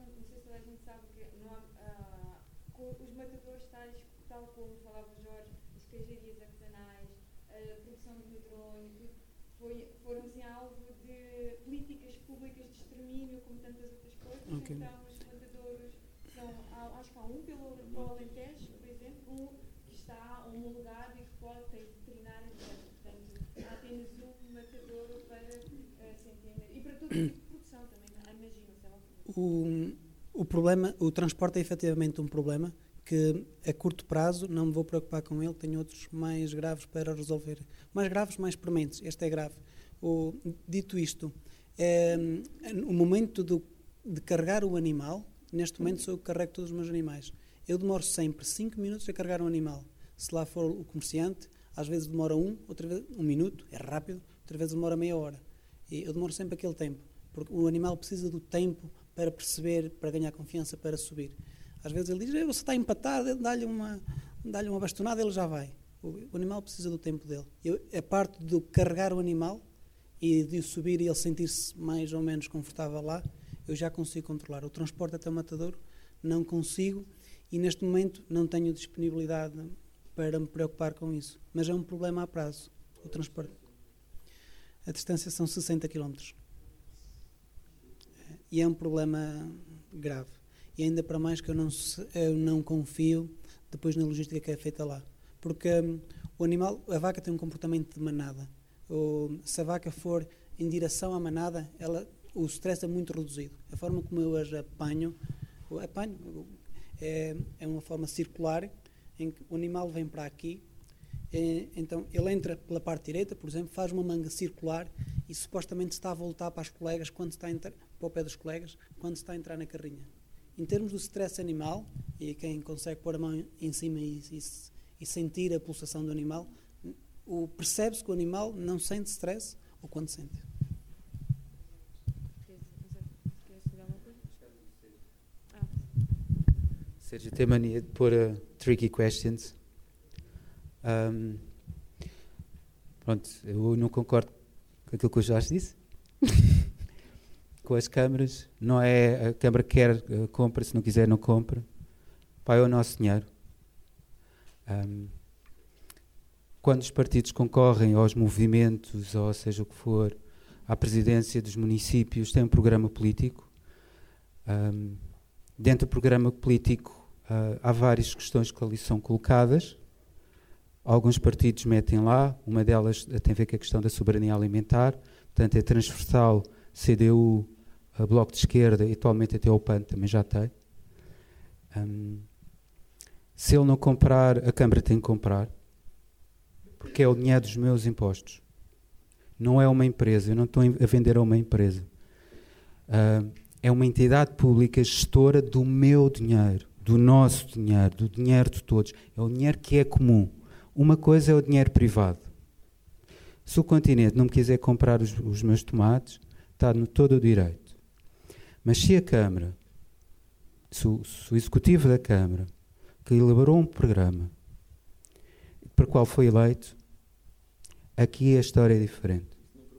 tal como falava o Jorge, as queijarias artesanais, a produção de medronho, foi, foram assim, alvo de políticas públicas de extermínio, como tantas outras coisas. Okay. Então, os matadouros são, há, acho que há um pelo, pelo Alentejo, por exemplo, um que está homologado e que pode ter veterinário, portanto, há apenas um matadouro para uh, centenas, e para todo tipo de produção também, imagino. O, o problema, o transporte é efetivamente um problema, que a curto prazo não me vou preocupar com ele, tenho outros mais graves para resolver. Mais graves, mais prementes. Este é grave. O, dito isto, é, o momento do, de carregar o animal, neste momento sou eu que carrego todos os meus animais. Eu demoro sempre cinco minutos a carregar um animal. Se lá for o comerciante, às vezes demora um, outra vez um minuto, é rápido, outra vez demora meia hora. E eu demoro sempre aquele tempo, porque o animal precisa do tempo para perceber, para ganhar confiança, para subir. Às vezes ele diz, você está empatado, dá-lhe uma, dá-lhe uma bastonada, ele já vai. O, o animal precisa do tempo dele. Eu, a parte de carregar o animal e de o subir e ele sentir-se mais ou menos confortável lá, eu já consigo controlar. O transporte até o matadouro não consigo e neste momento não tenho disponibilidade para me preocupar com isso. Mas é um problema a prazo, o transporte. A distância são sessenta quilómetros. E é um problema grave. E ainda para mais que eu não, eu não confio depois na logística que é feita lá. Porque um, o animal, a vaca tem um comportamento de manada. O, se a vaca for em direção à manada, ela, o stress é muito reduzido. A forma como eu as apanho o apanho é, é uma forma circular em que o animal vem para aqui, é, então ele entra pela parte direita, por exemplo, faz uma manga circular e supostamente está a voltar para as colegas, quando está a entrar, para o pé dos colegas, quando está a entrar na carrinha. Em termos do stress animal, e quem consegue pôr a mão em cima e, e, e sentir a pulsação do animal, o, percebe-se que o animal não sente stress ou quando sente. Sérgio tem mania de pôr uh, tricky questions. Um, pronto, eu não concordo com aquilo que o Jorge disse. Com as câmaras, não é a câmara que quer, uh, compra, se não quiser não compra. Pá, é o nosso dinheiro. Um, quando os partidos concorrem aos movimentos, ou seja o que for, à presidência dos municípios, tem um programa político. Um, dentro do programa político uh, há várias questões que ali são colocadas. Alguns partidos metem lá, uma delas tem a ver com a questão da soberania alimentar, portanto é transversal, C D U, uh, Bloco de Esquerda e atualmente até o P A N também já tem. Um, se ele não comprar, a Câmara tem que comprar, porque é o dinheiro dos meus impostos. Não é uma empresa, eu não estou a vender a uma empresa. Uh, é uma entidade pública gestora do meu dinheiro, do nosso dinheiro, do dinheiro de todos. É o dinheiro que é comum. Uma coisa é o dinheiro privado. Se o Continente não me quiser comprar os, os meus tomates, está no todo o direito. Mas se a Câmara, se o, se o Executivo da Câmara, que elaborou um programa para o qual foi eleito, aqui a história é diferente.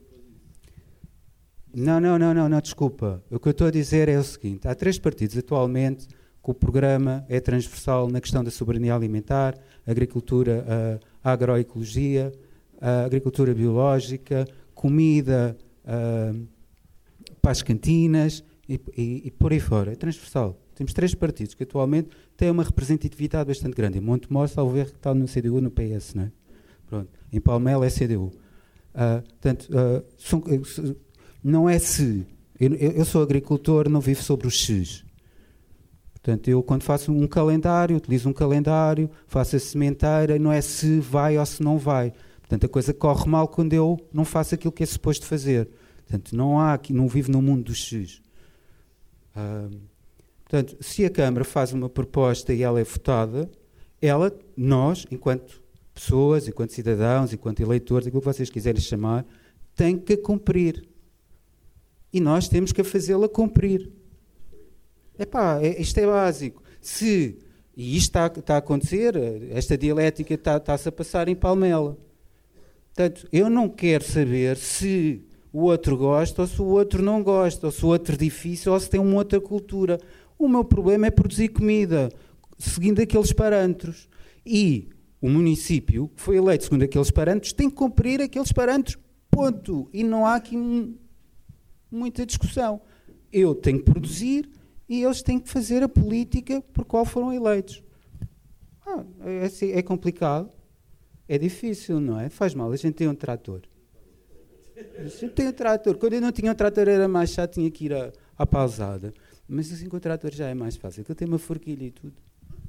Não, não, não, não, não, desculpa. O que eu estou a dizer é o seguinte: há três partidos atualmente que o programa é transversal na questão da soberania alimentar, agricultura, a agroecologia, a agricultura biológica, comida uh, para as cantinas e, e, e por aí fora. É transversal. Temos três partidos que atualmente têm uma representatividade bastante grande. Em Montemor, salvo erro, que está no C D U, no P S, não é? Pronto. Em Palmela é C D U. Uh, portanto, uh, são, uh, não é se. Eu, eu sou agricultor, não vivo sobre os X. Portanto, eu quando faço um calendário, utilizo um calendário, faço a sementeira, não é se vai ou se não vai. Portanto, a coisa corre mal quando eu não faço aquilo que é suposto fazer. Portanto, não há aqui, não vivo no mundo dos X. Uh, portanto, se a Câmara faz uma proposta e ela é votada, ela, nós, enquanto pessoas, enquanto cidadãos, enquanto eleitores, aquilo que vocês quiserem chamar, tem que cumprir. E nós temos que fazê-la cumprir. Epá, é, isto é básico. Se, e isto está, está a acontecer, esta dialética está, está-se a passar em Palmela. Portanto, eu não quero saber se o outro gosta ou se o outro não gosta, ou se o outro é difícil ou se tem uma outra cultura. O meu problema é produzir comida, seguindo aqueles parâmetros. E o município, que foi eleito segundo aqueles parâmetros, tem que cumprir aqueles parâmetros, ponto. E não há aqui m- muita discussão. Eu tenho que produzir e eles têm que fazer a política por qual foram eleitos. Ah, é, é complicado, é difícil, não é? Faz mal, a gente tem um trator. A gente tem um trator. Quando eu não tinha um trator era mais chato, tinha que ir à, à pausada. Mas assim com o trator já é mais fácil, porque ele tem uma forquilha e tudo.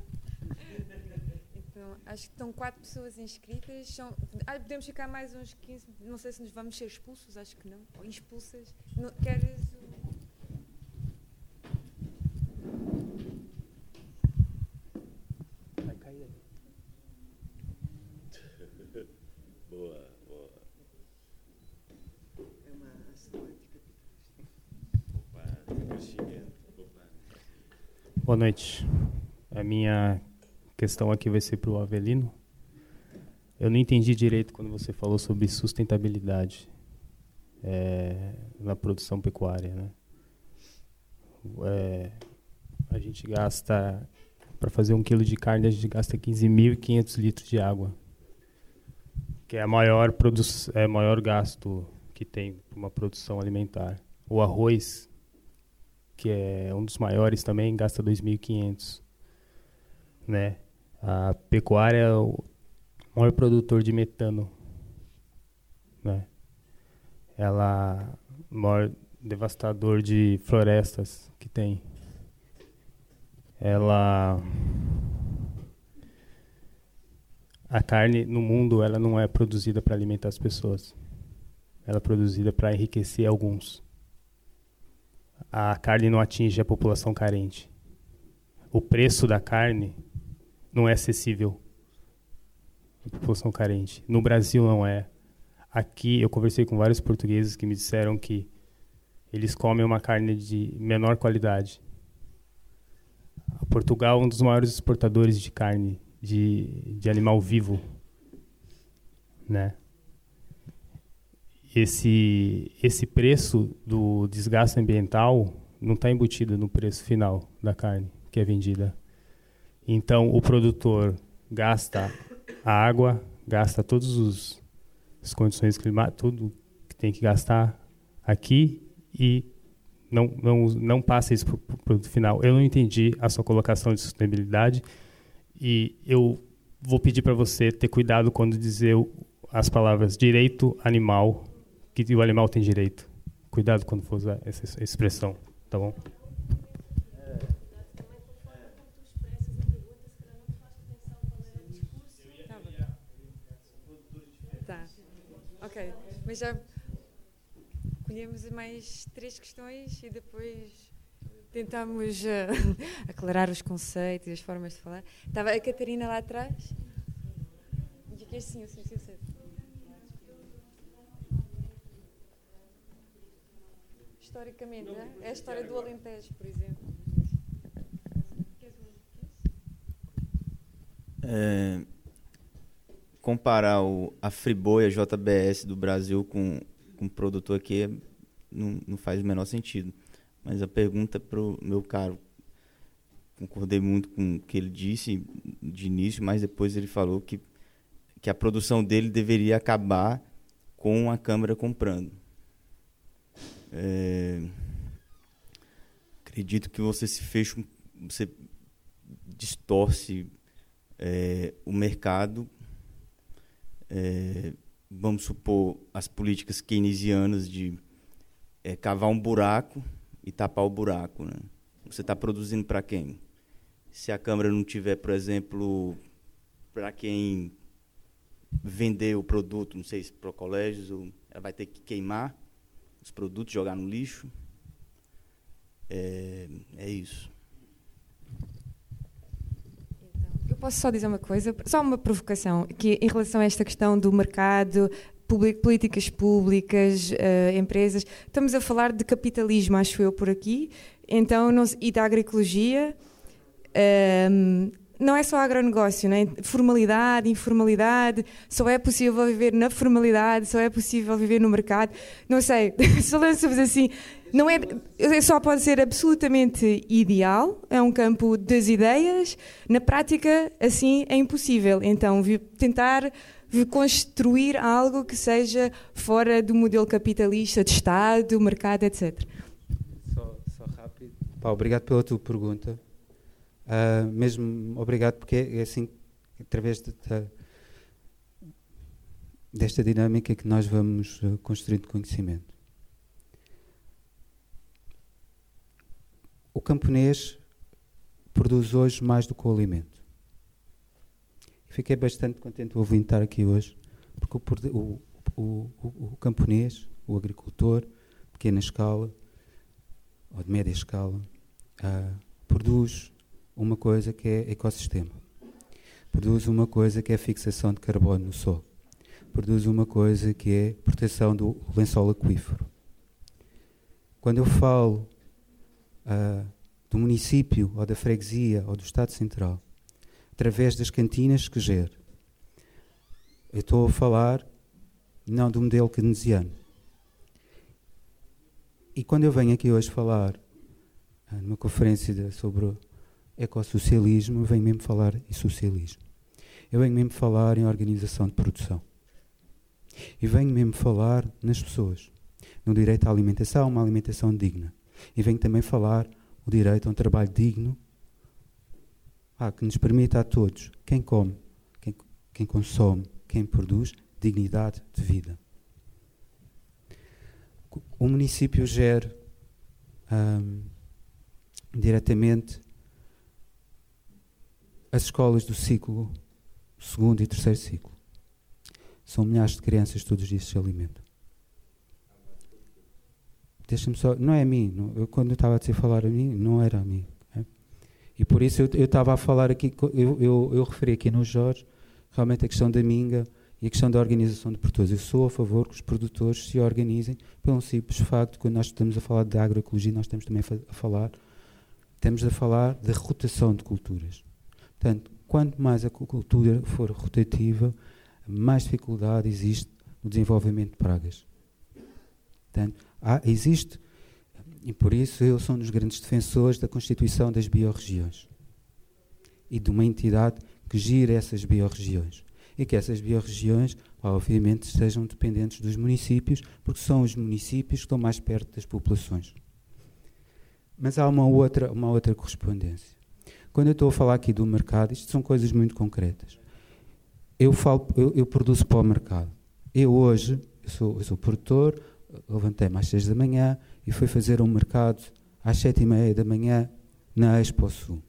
Então, acho que estão quatro pessoas inscritas. São, ah, podemos ficar mais uns quinze, não sei se nos vamos ser expulsos, acho que não. Ou expulsas. Não, queres... Vai cair aí. Boa, boa. É uma ação ética. Opa, crescimento. Opa. Boa noite. A minha questão aqui vai ser para o Avelino. Eu não entendi direito quando você falou sobre sustentabilidade é, na produção pecuária, né? É, a gente gasta, para fazer um quilo de carne, a gente gasta quinze mil e quinhentos litros de água, que é a maior, produ- é o maior gasto que tem para uma produção alimentar. O arroz, que é um dos maiores também, gasta dois mil e quinhentos. Né? A pecuária é o maior produtor de metano. Né? Ela é o maior devastador de florestas que tem. ela... A carne no mundo, ela não é produzida para alimentar as pessoas. Ela é produzida para enriquecer alguns. A carne não atinge a população carente. O preço da carne não é acessível à população carente. No Brasil não é. Aqui eu conversei com vários portugueses que me disseram que eles comem uma carne de menor qualidade. Portugal é um dos maiores exportadores de carne de, de animal vivo, né? Esse, esse preço do desgaste ambiental não está embutido no preço final da carne que é vendida. Então, o produtor gasta a água, gasta todas os, as condições climáticas, tudo que tem que gastar aqui e não, não, não passa isso para o produto final. Eu não entendi a sua colocação de sustentabilidade e eu vou pedir para você ter cuidado quando dizer as palavras direito animal, que o animal tem direito. Cuidado quando for usar essa expressão, tá bom? Tá. Ok, mas já colhemos mais três questões e depois tentamos uh, aclarar os conceitos e as formas de falar. Estava a Catarina lá atrás. E aqui sim, sim, sim, sim. Historicamente, né? É a história do Alentejo, por exemplo. É, comparar o, a Friboi, a J B S do Brasil com, com o produtor aqui é, não, não faz o menor sentido. Mas a pergunta para o meu caro, concordei muito com o que ele disse de início, mas depois ele falou que, que a produção dele deveria acabar com a Câmara comprando. É, acredito que você se fecha, você distorce é, o mercado. É, vamos supor as políticas keynesianas de é, cavar um buraco e tapar o buraco, né? Você está produzindo para quem? Se a Câmara não tiver, por exemplo, para quem vender o produto, não sei se para colégios, ela vai ter que queimar os produtos, jogar no lixo. É, é isso. Então, eu posso só dizer uma coisa, só uma provocação, que em relação a esta questão do mercado, public, políticas públicas, uh, empresas, estamos a falar de capitalismo, acho eu, por aqui, então, não, e da agroecologia. Um, não é só agronegócio, né? Formalidade, informalidade, só é possível viver na formalidade, só é possível viver no mercado. Não sei, só lançamos assim, não é, só pode ser absolutamente ideal, é um campo das ideias, na prática, assim, é impossível. Então, tentar construir algo que seja fora do modelo capitalista de Estado, mercado, etcétera. Só, só rápido. Pá, obrigado pela tua pergunta. Uh, mesmo obrigado, porque é assim, através de, de, desta dinâmica que nós vamos uh, construindo conhecimento. O camponês produz hoje mais do que o alimento. Fiquei bastante contente de ouvir estar aqui hoje, porque o, o, o, o, o camponês, o agricultor, pequena escala, ou de média escala, uh, produz uma coisa que é ecossistema. Produz uma coisa que é fixação de carbono no solo. Produz uma coisa que é proteção do lençol aquífero. Quando eu falo uh, do município, ou da freguesia, ou do Estado Central, através das cantinas que gera, eu estou a falar não do modelo keynesiano. E quando eu venho aqui hoje falar uh, numa conferência de, sobre ecossocialismo, eu venho mesmo falar em socialismo. Eu venho mesmo falar em organização de produção. E venho mesmo falar nas pessoas, no direito à alimentação, uma alimentação digna. E venho também falar o direito a um trabalho digno, ah, que nos permita a todos, quem come, quem, quem consome, quem produz, dignidade de vida. O município gera hum, diretamente as escolas do ciclo, segundo e terceiro ciclo. São milhares de crianças todos os dias que se alimentam. Deixa-me só, não é a mim, não, eu, quando eu estava a dizer falar a mim, não era a mim. É? E por isso eu, eu estava a falar aqui, eu, eu, eu referi aqui no Jorge, realmente a questão da minga e a questão da organização de produtores. Eu sou a favor que os produtores se organizem pelo simples facto de quando nós estamos a falar de agroecologia, nós estamos também a falar, estamos a falar da rotação de culturas. Portanto, quanto mais a cultura for rotativa, mais dificuldade existe no desenvolvimento de pragas. Portanto, há, existe, e por isso eu sou um dos grandes defensores da constituição das biorregiões e de uma entidade que gira essas biorregiões. E que essas biorregiões, obviamente, sejam dependentes dos municípios, porque são os municípios que estão mais perto das populações. Mas há uma outra, uma outra correspondência. Quando eu estou a falar aqui do mercado, isto são coisas muito concretas. Eu, falo, eu, eu produzo para o mercado. Eu hoje, eu sou, eu sou produtor, levantei-me às seis da manhã e fui fazer um mercado às sete e meia da manhã na Expo Sul.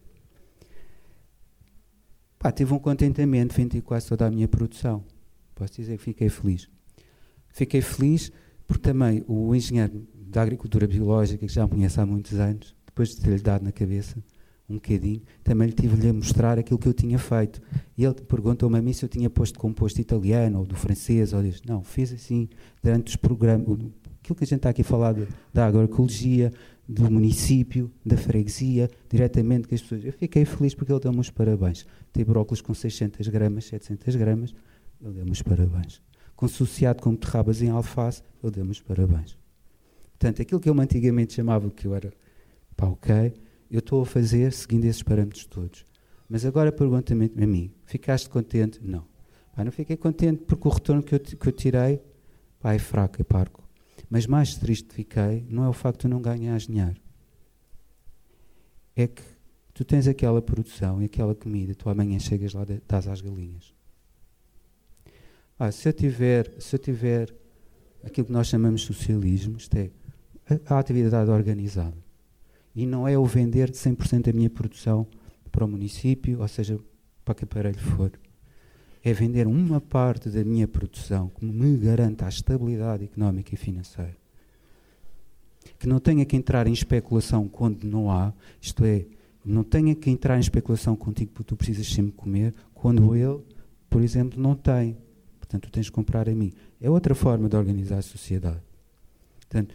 Pá, tive um contentamento, vendi quase toda a minha produção. Posso dizer que fiquei feliz. Fiquei feliz porque também o engenheiro da agricultura biológica, que já me conhece há muitos anos, depois de ter-lhe dado na cabeça um bocadinho, também lhe tive-lhe a mostrar aquilo que eu tinha feito. E ele perguntou-me a mim se eu tinha posto composto italiano ou do francês, ou disso. Não, fiz assim, durante os programas, aquilo que a gente está aqui a falar de, da agroecologia, do município, da freguesia, diretamente com as pessoas. Eu fiquei feliz porque ele deu-me os parabéns. Tem brócolis com seiscentas gramas, setecentas gramas, ele deu-me os parabéns. Com associado com beterrabas em alface, ele deu-me os parabéns. Portanto, aquilo que eu antigamente chamava que eu era, pá, ok, eu estou a fazer seguindo esses parâmetros todos. Mas agora pergunta-me a mim, ficaste contente? Não. Pá, não fiquei contente porque o retorno que eu, que eu tirei, pá, é fraco, é parco. Mas mais triste fiquei, não é o facto de não ganhares dinheiro. É que tu tens aquela produção e aquela comida, tu amanhã chegas lá e dás às galinhas. Ah, se eu tiver, se eu tiver aquilo que nós chamamos de socialismo, isto é, a, a atividade organizada. E não é o vender cem por cento da minha produção para o município, ou seja, para que aparelho for. É vender uma parte da minha produção que me garanta a estabilidade económica e financeira. Que não tenha que entrar em especulação quando não há, isto é, não tenha que entrar em especulação contigo porque tu precisas sempre comer, quando ele, por exemplo, não tem. Portanto, tu tens de comprar a mim. É outra forma de organizar a sociedade. Portanto,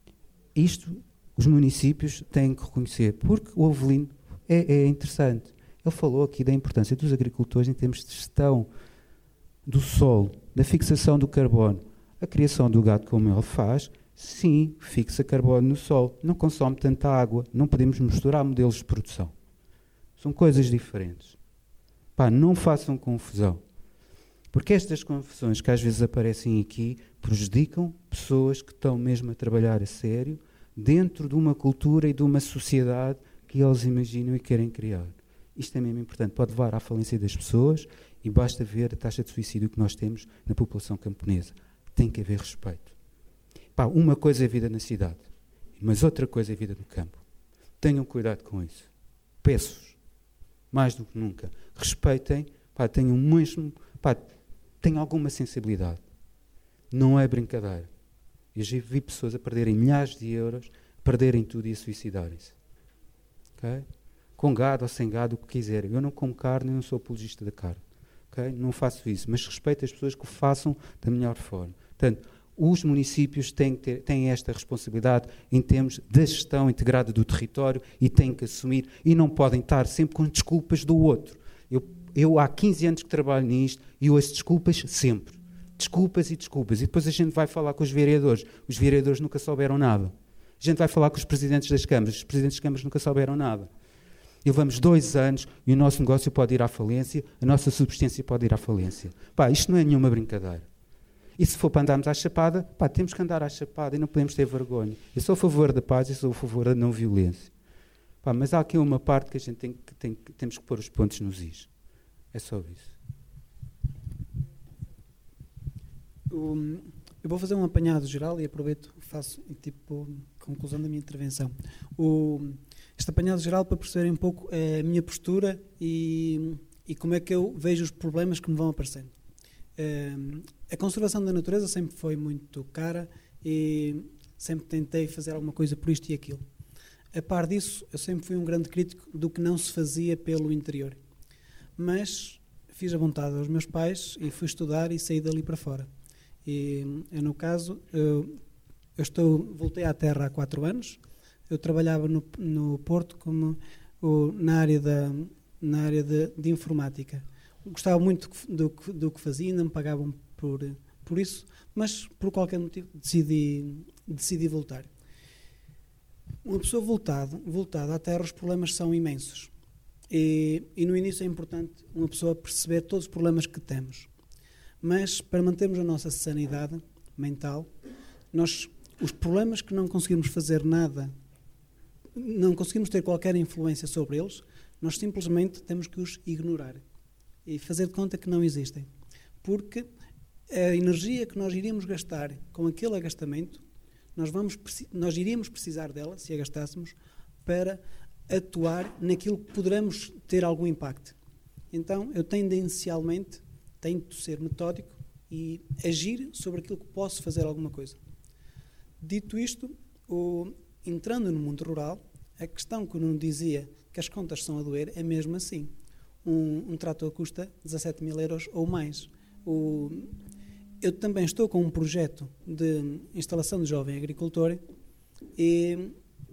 isto os municípios têm que reconhecer, porque o Avelino é, é interessante. Ele falou aqui da importância dos agricultores em termos de gestão do solo, da fixação do carbono. A criação do gado, como ele faz, sim, fixa carbono no solo. Não consome tanta água. Não podemos misturar modelos de produção. São coisas diferentes. Pá, não façam confusão. Porque estas confusões que às vezes aparecem aqui prejudicam pessoas que estão mesmo a trabalhar a sério dentro de uma cultura e de uma sociedade que eles imaginam e querem criar. Isto é mesmo importante. Pode levar à falência das pessoas e basta ver a taxa de suicídio que nós temos na população camponesa. Tem que haver respeito. Pá, uma coisa é a vida na cidade, mas outra coisa é a vida no campo. Tenham cuidado com isso. Peço-vos, mais do que nunca, respeitem, pá, tenham mesmo, pá, tenham alguma sensibilidade. Não é brincadeira. Eu já vi pessoas a perderem milhares de euros, perderem tudo e a suicidarem-se. Okay? Com gado ou sem gado, o que quiserem. Eu não como carne, eu não sou apologista da carne. Okay? Não faço isso, mas respeito as pessoas que o façam da melhor forma. Portanto, os municípios têm, que ter, têm esta responsabilidade em termos da gestão integrada do território e têm que assumir e não podem estar sempre com desculpas do outro. Eu, eu há quinze anos que trabalho nisto e ouço desculpas sempre. Desculpas e desculpas. E depois a gente vai falar com os vereadores. Os vereadores nunca souberam nada. A gente vai falar com os presidentes das câmaras. Os presidentes das câmaras nunca souberam nada. E levamos dois anos e o nosso negócio pode ir à falência, a nossa subsistência pode ir à falência. Pá, isto não é nenhuma brincadeira. E se for para andarmos à chapada, pá, temos que andar à chapada e não podemos ter vergonha. Eu sou a favor da paz e sou a favor da não violência. Pá, mas há aqui uma parte que a gente tem que, tem, temos que pôr os pontos nos is. É só isso. Um, eu vou fazer um apanhado geral e aproveito, faço tipo conclusão da minha intervenção. O, este apanhado geral para perceberem um pouco a minha postura e, e como é que eu vejo os problemas que me vão aparecendo. Uh, a conservação da natureza sempre foi muito cara e sempre tentei fazer alguma coisa por isto e aquilo. A par disso, eu sempre fui um grande crítico do que não se fazia pelo interior. Mas fiz a vontade aos meus pais e fui estudar e saí dali para fora. E, no caso, eu, eu estou, voltei à terra há quatro anos. Eu trabalhava no, no Porto como, o, na área, da, na área de, de informática. Gostava muito do, do, do que fazia, ainda me pagavam por, por isso, mas por qualquer motivo decidi, decidi voltar. Uma pessoa voltada, voltada à terra, os problemas são imensos. E, e no início é importante uma pessoa perceber todos os problemas que temos. Mas para mantermos a nossa sanidade mental, nós, os problemas que não conseguimos fazer nada, não conseguimos ter qualquer influência sobre eles, nós simplesmente temos que os ignorar e fazer de conta que não existem. Porque a energia que nós iríamos gastar com aquele agastamento, nós, vamos, nós iríamos precisar dela, se a gastássemos, para atuar naquilo que poderemos ter algum impacto. Então, eu tendencialmente tento ser metódico e agir sobre aquilo que posso fazer alguma coisa. Dito isto, o, entrando no mundo rural, a questão que eu não dizia que as contas são a doer é mesmo assim. Um, um trator custa dezassete mil euros ou mais. O, eu também estou com um projeto de instalação de jovem agricultor e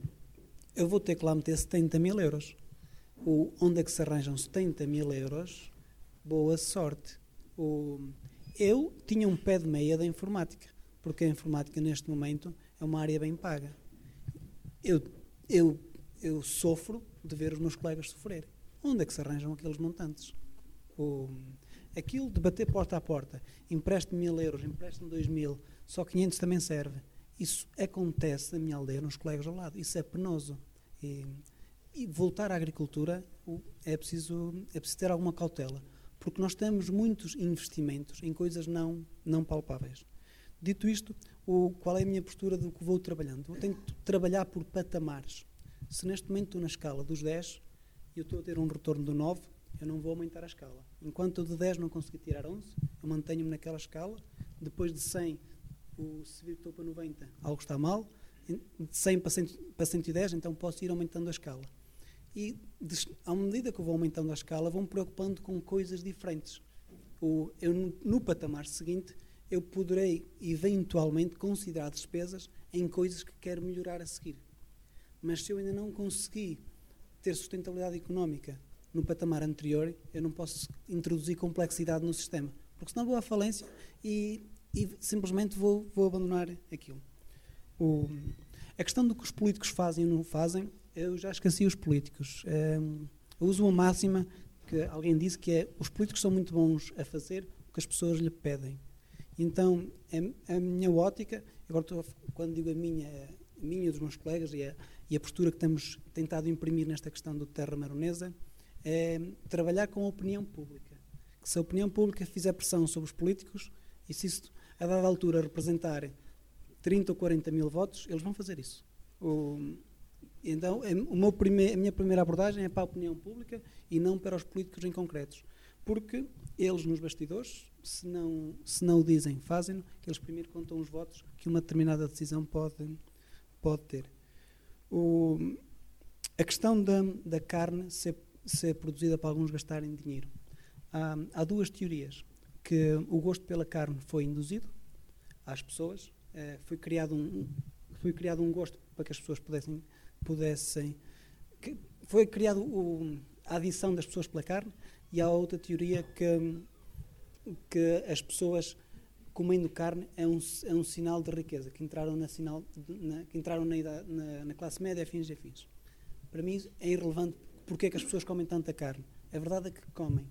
eu vou ter que lá meter setenta mil euros. O, onde é que se arranjam setenta mil euros? Boa sorte. O, eu tinha um pé de meia da informática, porque a informática neste momento é uma área bem paga. Eu, eu, eu sofro de ver os meus colegas sofrerem. Onde é que se arranjam aqueles montantes? O, aquilo de bater porta a porta, empreste mil euros, empreste dois mil, só quinhentos também serve. Isso acontece na minha aldeia, nos colegas ao lado. Isso é penoso. E, e voltar à agricultura é preciso, é preciso ter alguma cautela, porque nós temos muitos investimentos em coisas não, não palpáveis. Dito isto, o, qual é a minha postura do que vou trabalhando? Eu tenho que trabalhar por patamares. Se neste momento estou na escala dos dez e eu estou a ter um retorno do nove, eu não vou aumentar a escala. Enquanto eu de dez não conseguir tirar onze, eu mantenho-me naquela escala. Depois de cem, o, se vir que estou para noventa, algo está mal. De cem para, cem, para cento e dez, então posso ir aumentando a escala. E, de, à medida que eu vou aumentando a escala, vou-me preocupando com coisas diferentes. O, eu, no, no patamar seguinte, eu poderei, eventualmente, considerar despesas em coisas que quero melhorar a seguir. Mas se eu ainda não conseguir ter sustentabilidade económica no patamar anterior, eu não posso introduzir complexidade no sistema, porque senão vou à falência e, e simplesmente vou, vou abandonar aquilo. O, a questão do que os políticos fazem ou não fazem, eu já esqueci os políticos. Um, eu uso uma máxima que alguém disse, que é: os políticos são muito bons a fazer o que as pessoas lhe pedem. Então, a, a minha ótica, agora estou, quando digo a minha, a minha e dos meus colegas, e a, e a postura que temos tentado imprimir nesta questão do terra maronesa, é trabalhar com a opinião pública. Que se a opinião pública fizer pressão sobre os políticos, e se isso, a dada altura, representar trinta ou quarenta mil votos, eles vão fazer isso. O, então, o meu prime, a minha primeira abordagem é para a opinião pública e não para os políticos em concretos. Porque eles, nos bastidores, se não, se não o dizem, fazem-no, que eles primeiro contam os votos que uma determinada decisão pode, pode ter. O, a questão da, da carne ser, ser produzida para alguns gastarem dinheiro. Há, há duas teorias. Que o gosto pela carne foi induzido às pessoas, eh, foi, criado um, foi criado um gosto para que as pessoas pudessem... pudessem que foi criado o, a adição das pessoas pela carne, e há outra teoria que, que as pessoas comendo carne é um, é um sinal de riqueza, que entraram na, sinal de, na, que entraram na, na, na classe média, afins e afins. Para mim é irrelevante porque é que as pessoas comem tanta carne. A verdade é que comem.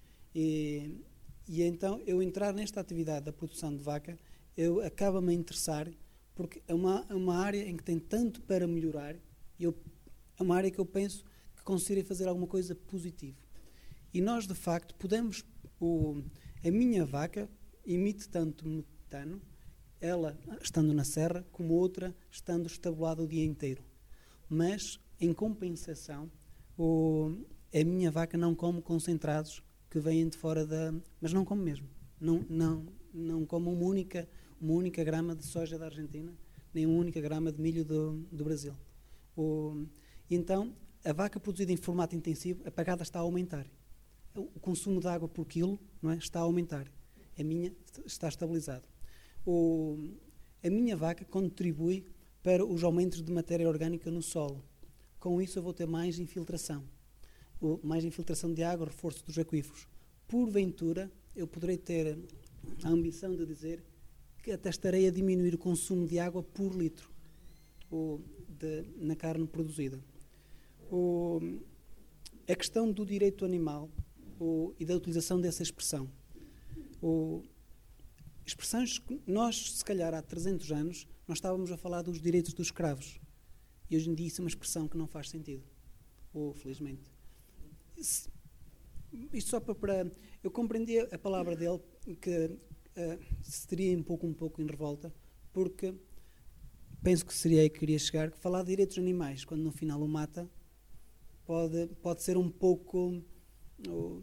E, e então eu entrar nesta atividade da produção de vaca, eu acaba-me a interessar, porque é uma, é uma área em que tem tanto para melhorar, e eu, é uma área que eu penso que conseguirei fazer alguma coisa positiva. E nós, de facto, podemos... O, a minha vaca emite tanto metano, ela estando na serra, como outra estando estabulada o dia inteiro. Mas em compensação, o, a minha vaca não come concentrados que vêm de fora da... Mas não come mesmo. Não, não, não come uma única, uma única grama de soja da Argentina, nem uma única grama de milho do, do Brasil. O, então, a vaca produzida em formato intensivo, a pagada está a aumentar. O consumo de água por quilo, não é, está a aumentar. A minha está estabilizado. O, a minha vaca contribui para os aumentos de matéria orgânica no solo. Com isso eu vou ter mais infiltração. O, mais infiltração de água, reforço dos aquíferos. Porventura, eu poderei ter a ambição de dizer que até estarei a diminuir o consumo de água por litro o, de, na carne produzida. O, a questão do direito animal o, e da utilização dessa expressão. O, expressões que nós, se calhar, há trezentos anos, nós estávamos a falar dos direitos dos escravos. E hoje em dia isso é uma expressão que não faz sentido. Ou, felizmente. Isso, isto só para, para... Eu compreendi a palavra dele, que uh, seria um pouco, um pouco em revolta, porque penso que seria aí que queria chegar, que falar de direitos animais, quando no final o mata, pode, pode ser um pouco... Uh,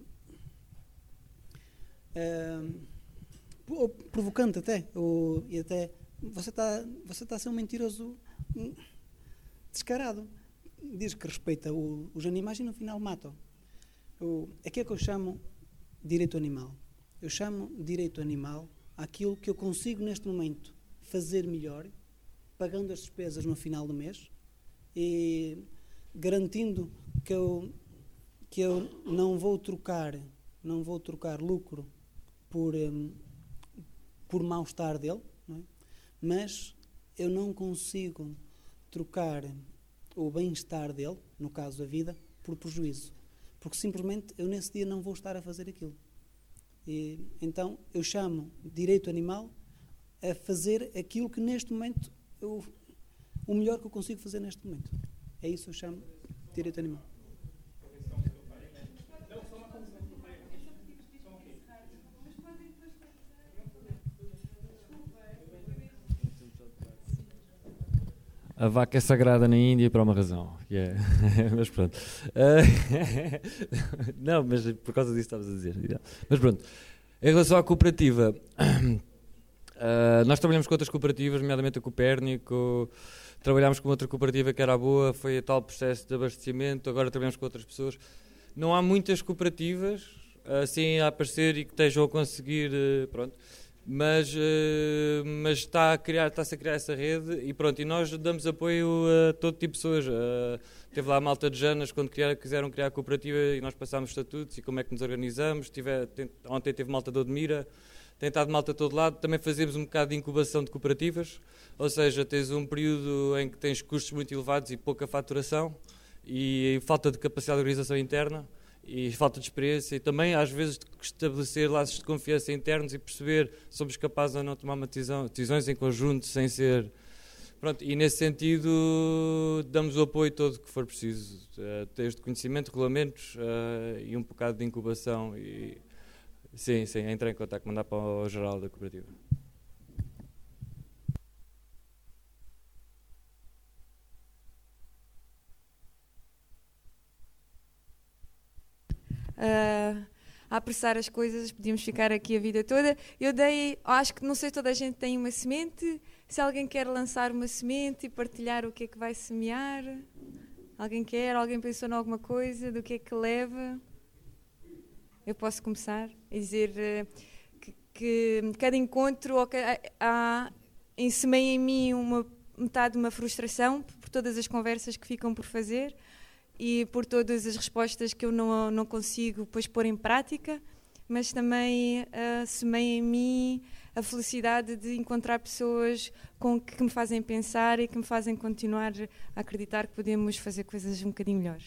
uh, provocante até, uh, e até você está você tá a ser um mentiroso descarado. Diz que respeita o, os animais e no final mata. O, aquilo que eu chamo direito animal. Eu chamo direito animal àquilo que eu consigo neste momento fazer melhor, pagando as despesas no final do mês e garantindo que eu, que eu não vou trocar, não vou trocar lucro por, um, por mal-estar dele, não é? Mas eu não consigo trocar o bem-estar dele, no caso a vida, por prejuízo. Porque simplesmente eu nesse dia não vou estar a fazer aquilo. E, então eu chamo direito animal a fazer aquilo que neste momento, eu, o melhor que eu consigo fazer neste momento. É isso que eu chamo direito animal. A vaca é sagrada na Índia por uma razão. Yeah. Mas pronto. Uh, não, mas por causa disso estavas a dizer. Mas pronto. Em relação à cooperativa, uh, nós trabalhamos com outras cooperativas, nomeadamente a Copérnico, trabalhámos com outra cooperativa que era a Boa, foi a tal processo de abastecimento, agora trabalhamos com outras pessoas. Não há muitas cooperativas assim a aparecer e que estejam a conseguir, uh, pronto. Mas, uh, mas está a criar, está-se a criar essa rede e pronto, e nós damos apoio a todo tipo de pessoas. Uh, teve lá a malta de Janas quando criar, quiseram criar a cooperativa e nós passámos estatutos e como é que nos organizamos. Tive, tem, ontem teve malta de Odmira, tem estado malta de todo lado. Também fazemos um bocado de incubação de cooperativas, ou seja, tens um período em que tens custos muito elevados e pouca faturação e falta de capacidade de organização interna. E falta de experiência e também às vezes de estabelecer laços de confiança internos e perceber se somos capazes ou não de tomar uma decisão, decisões em conjunto sem ser... Pronto, e nesse sentido damos o apoio todo que for preciso, uh, desde conhecimento, regulamentos uh, e um bocado de incubação e sim, sim, entrar em contato, mandar para o geral da cooperativa. Uh, a apressar as coisas, podíamos ficar aqui a vida toda. Eu dei, acho que não sei se toda a gente tem uma semente, se alguém quer lançar uma semente e partilhar o que é que vai semear. Alguém quer? Alguém pensou em alguma coisa? Do que é que leva? Eu posso começar a dizer uh, que, que cada encontro há, semeia em mim uma, metade de uma frustração por todas as conversas que ficam por fazer e por todas as respostas que eu não, não consigo depois pôr em prática, mas também uh, semeia em mim a felicidade de encontrar pessoas com que me fazem pensar e que me fazem continuar a acreditar que podemos fazer coisas um bocadinho melhores.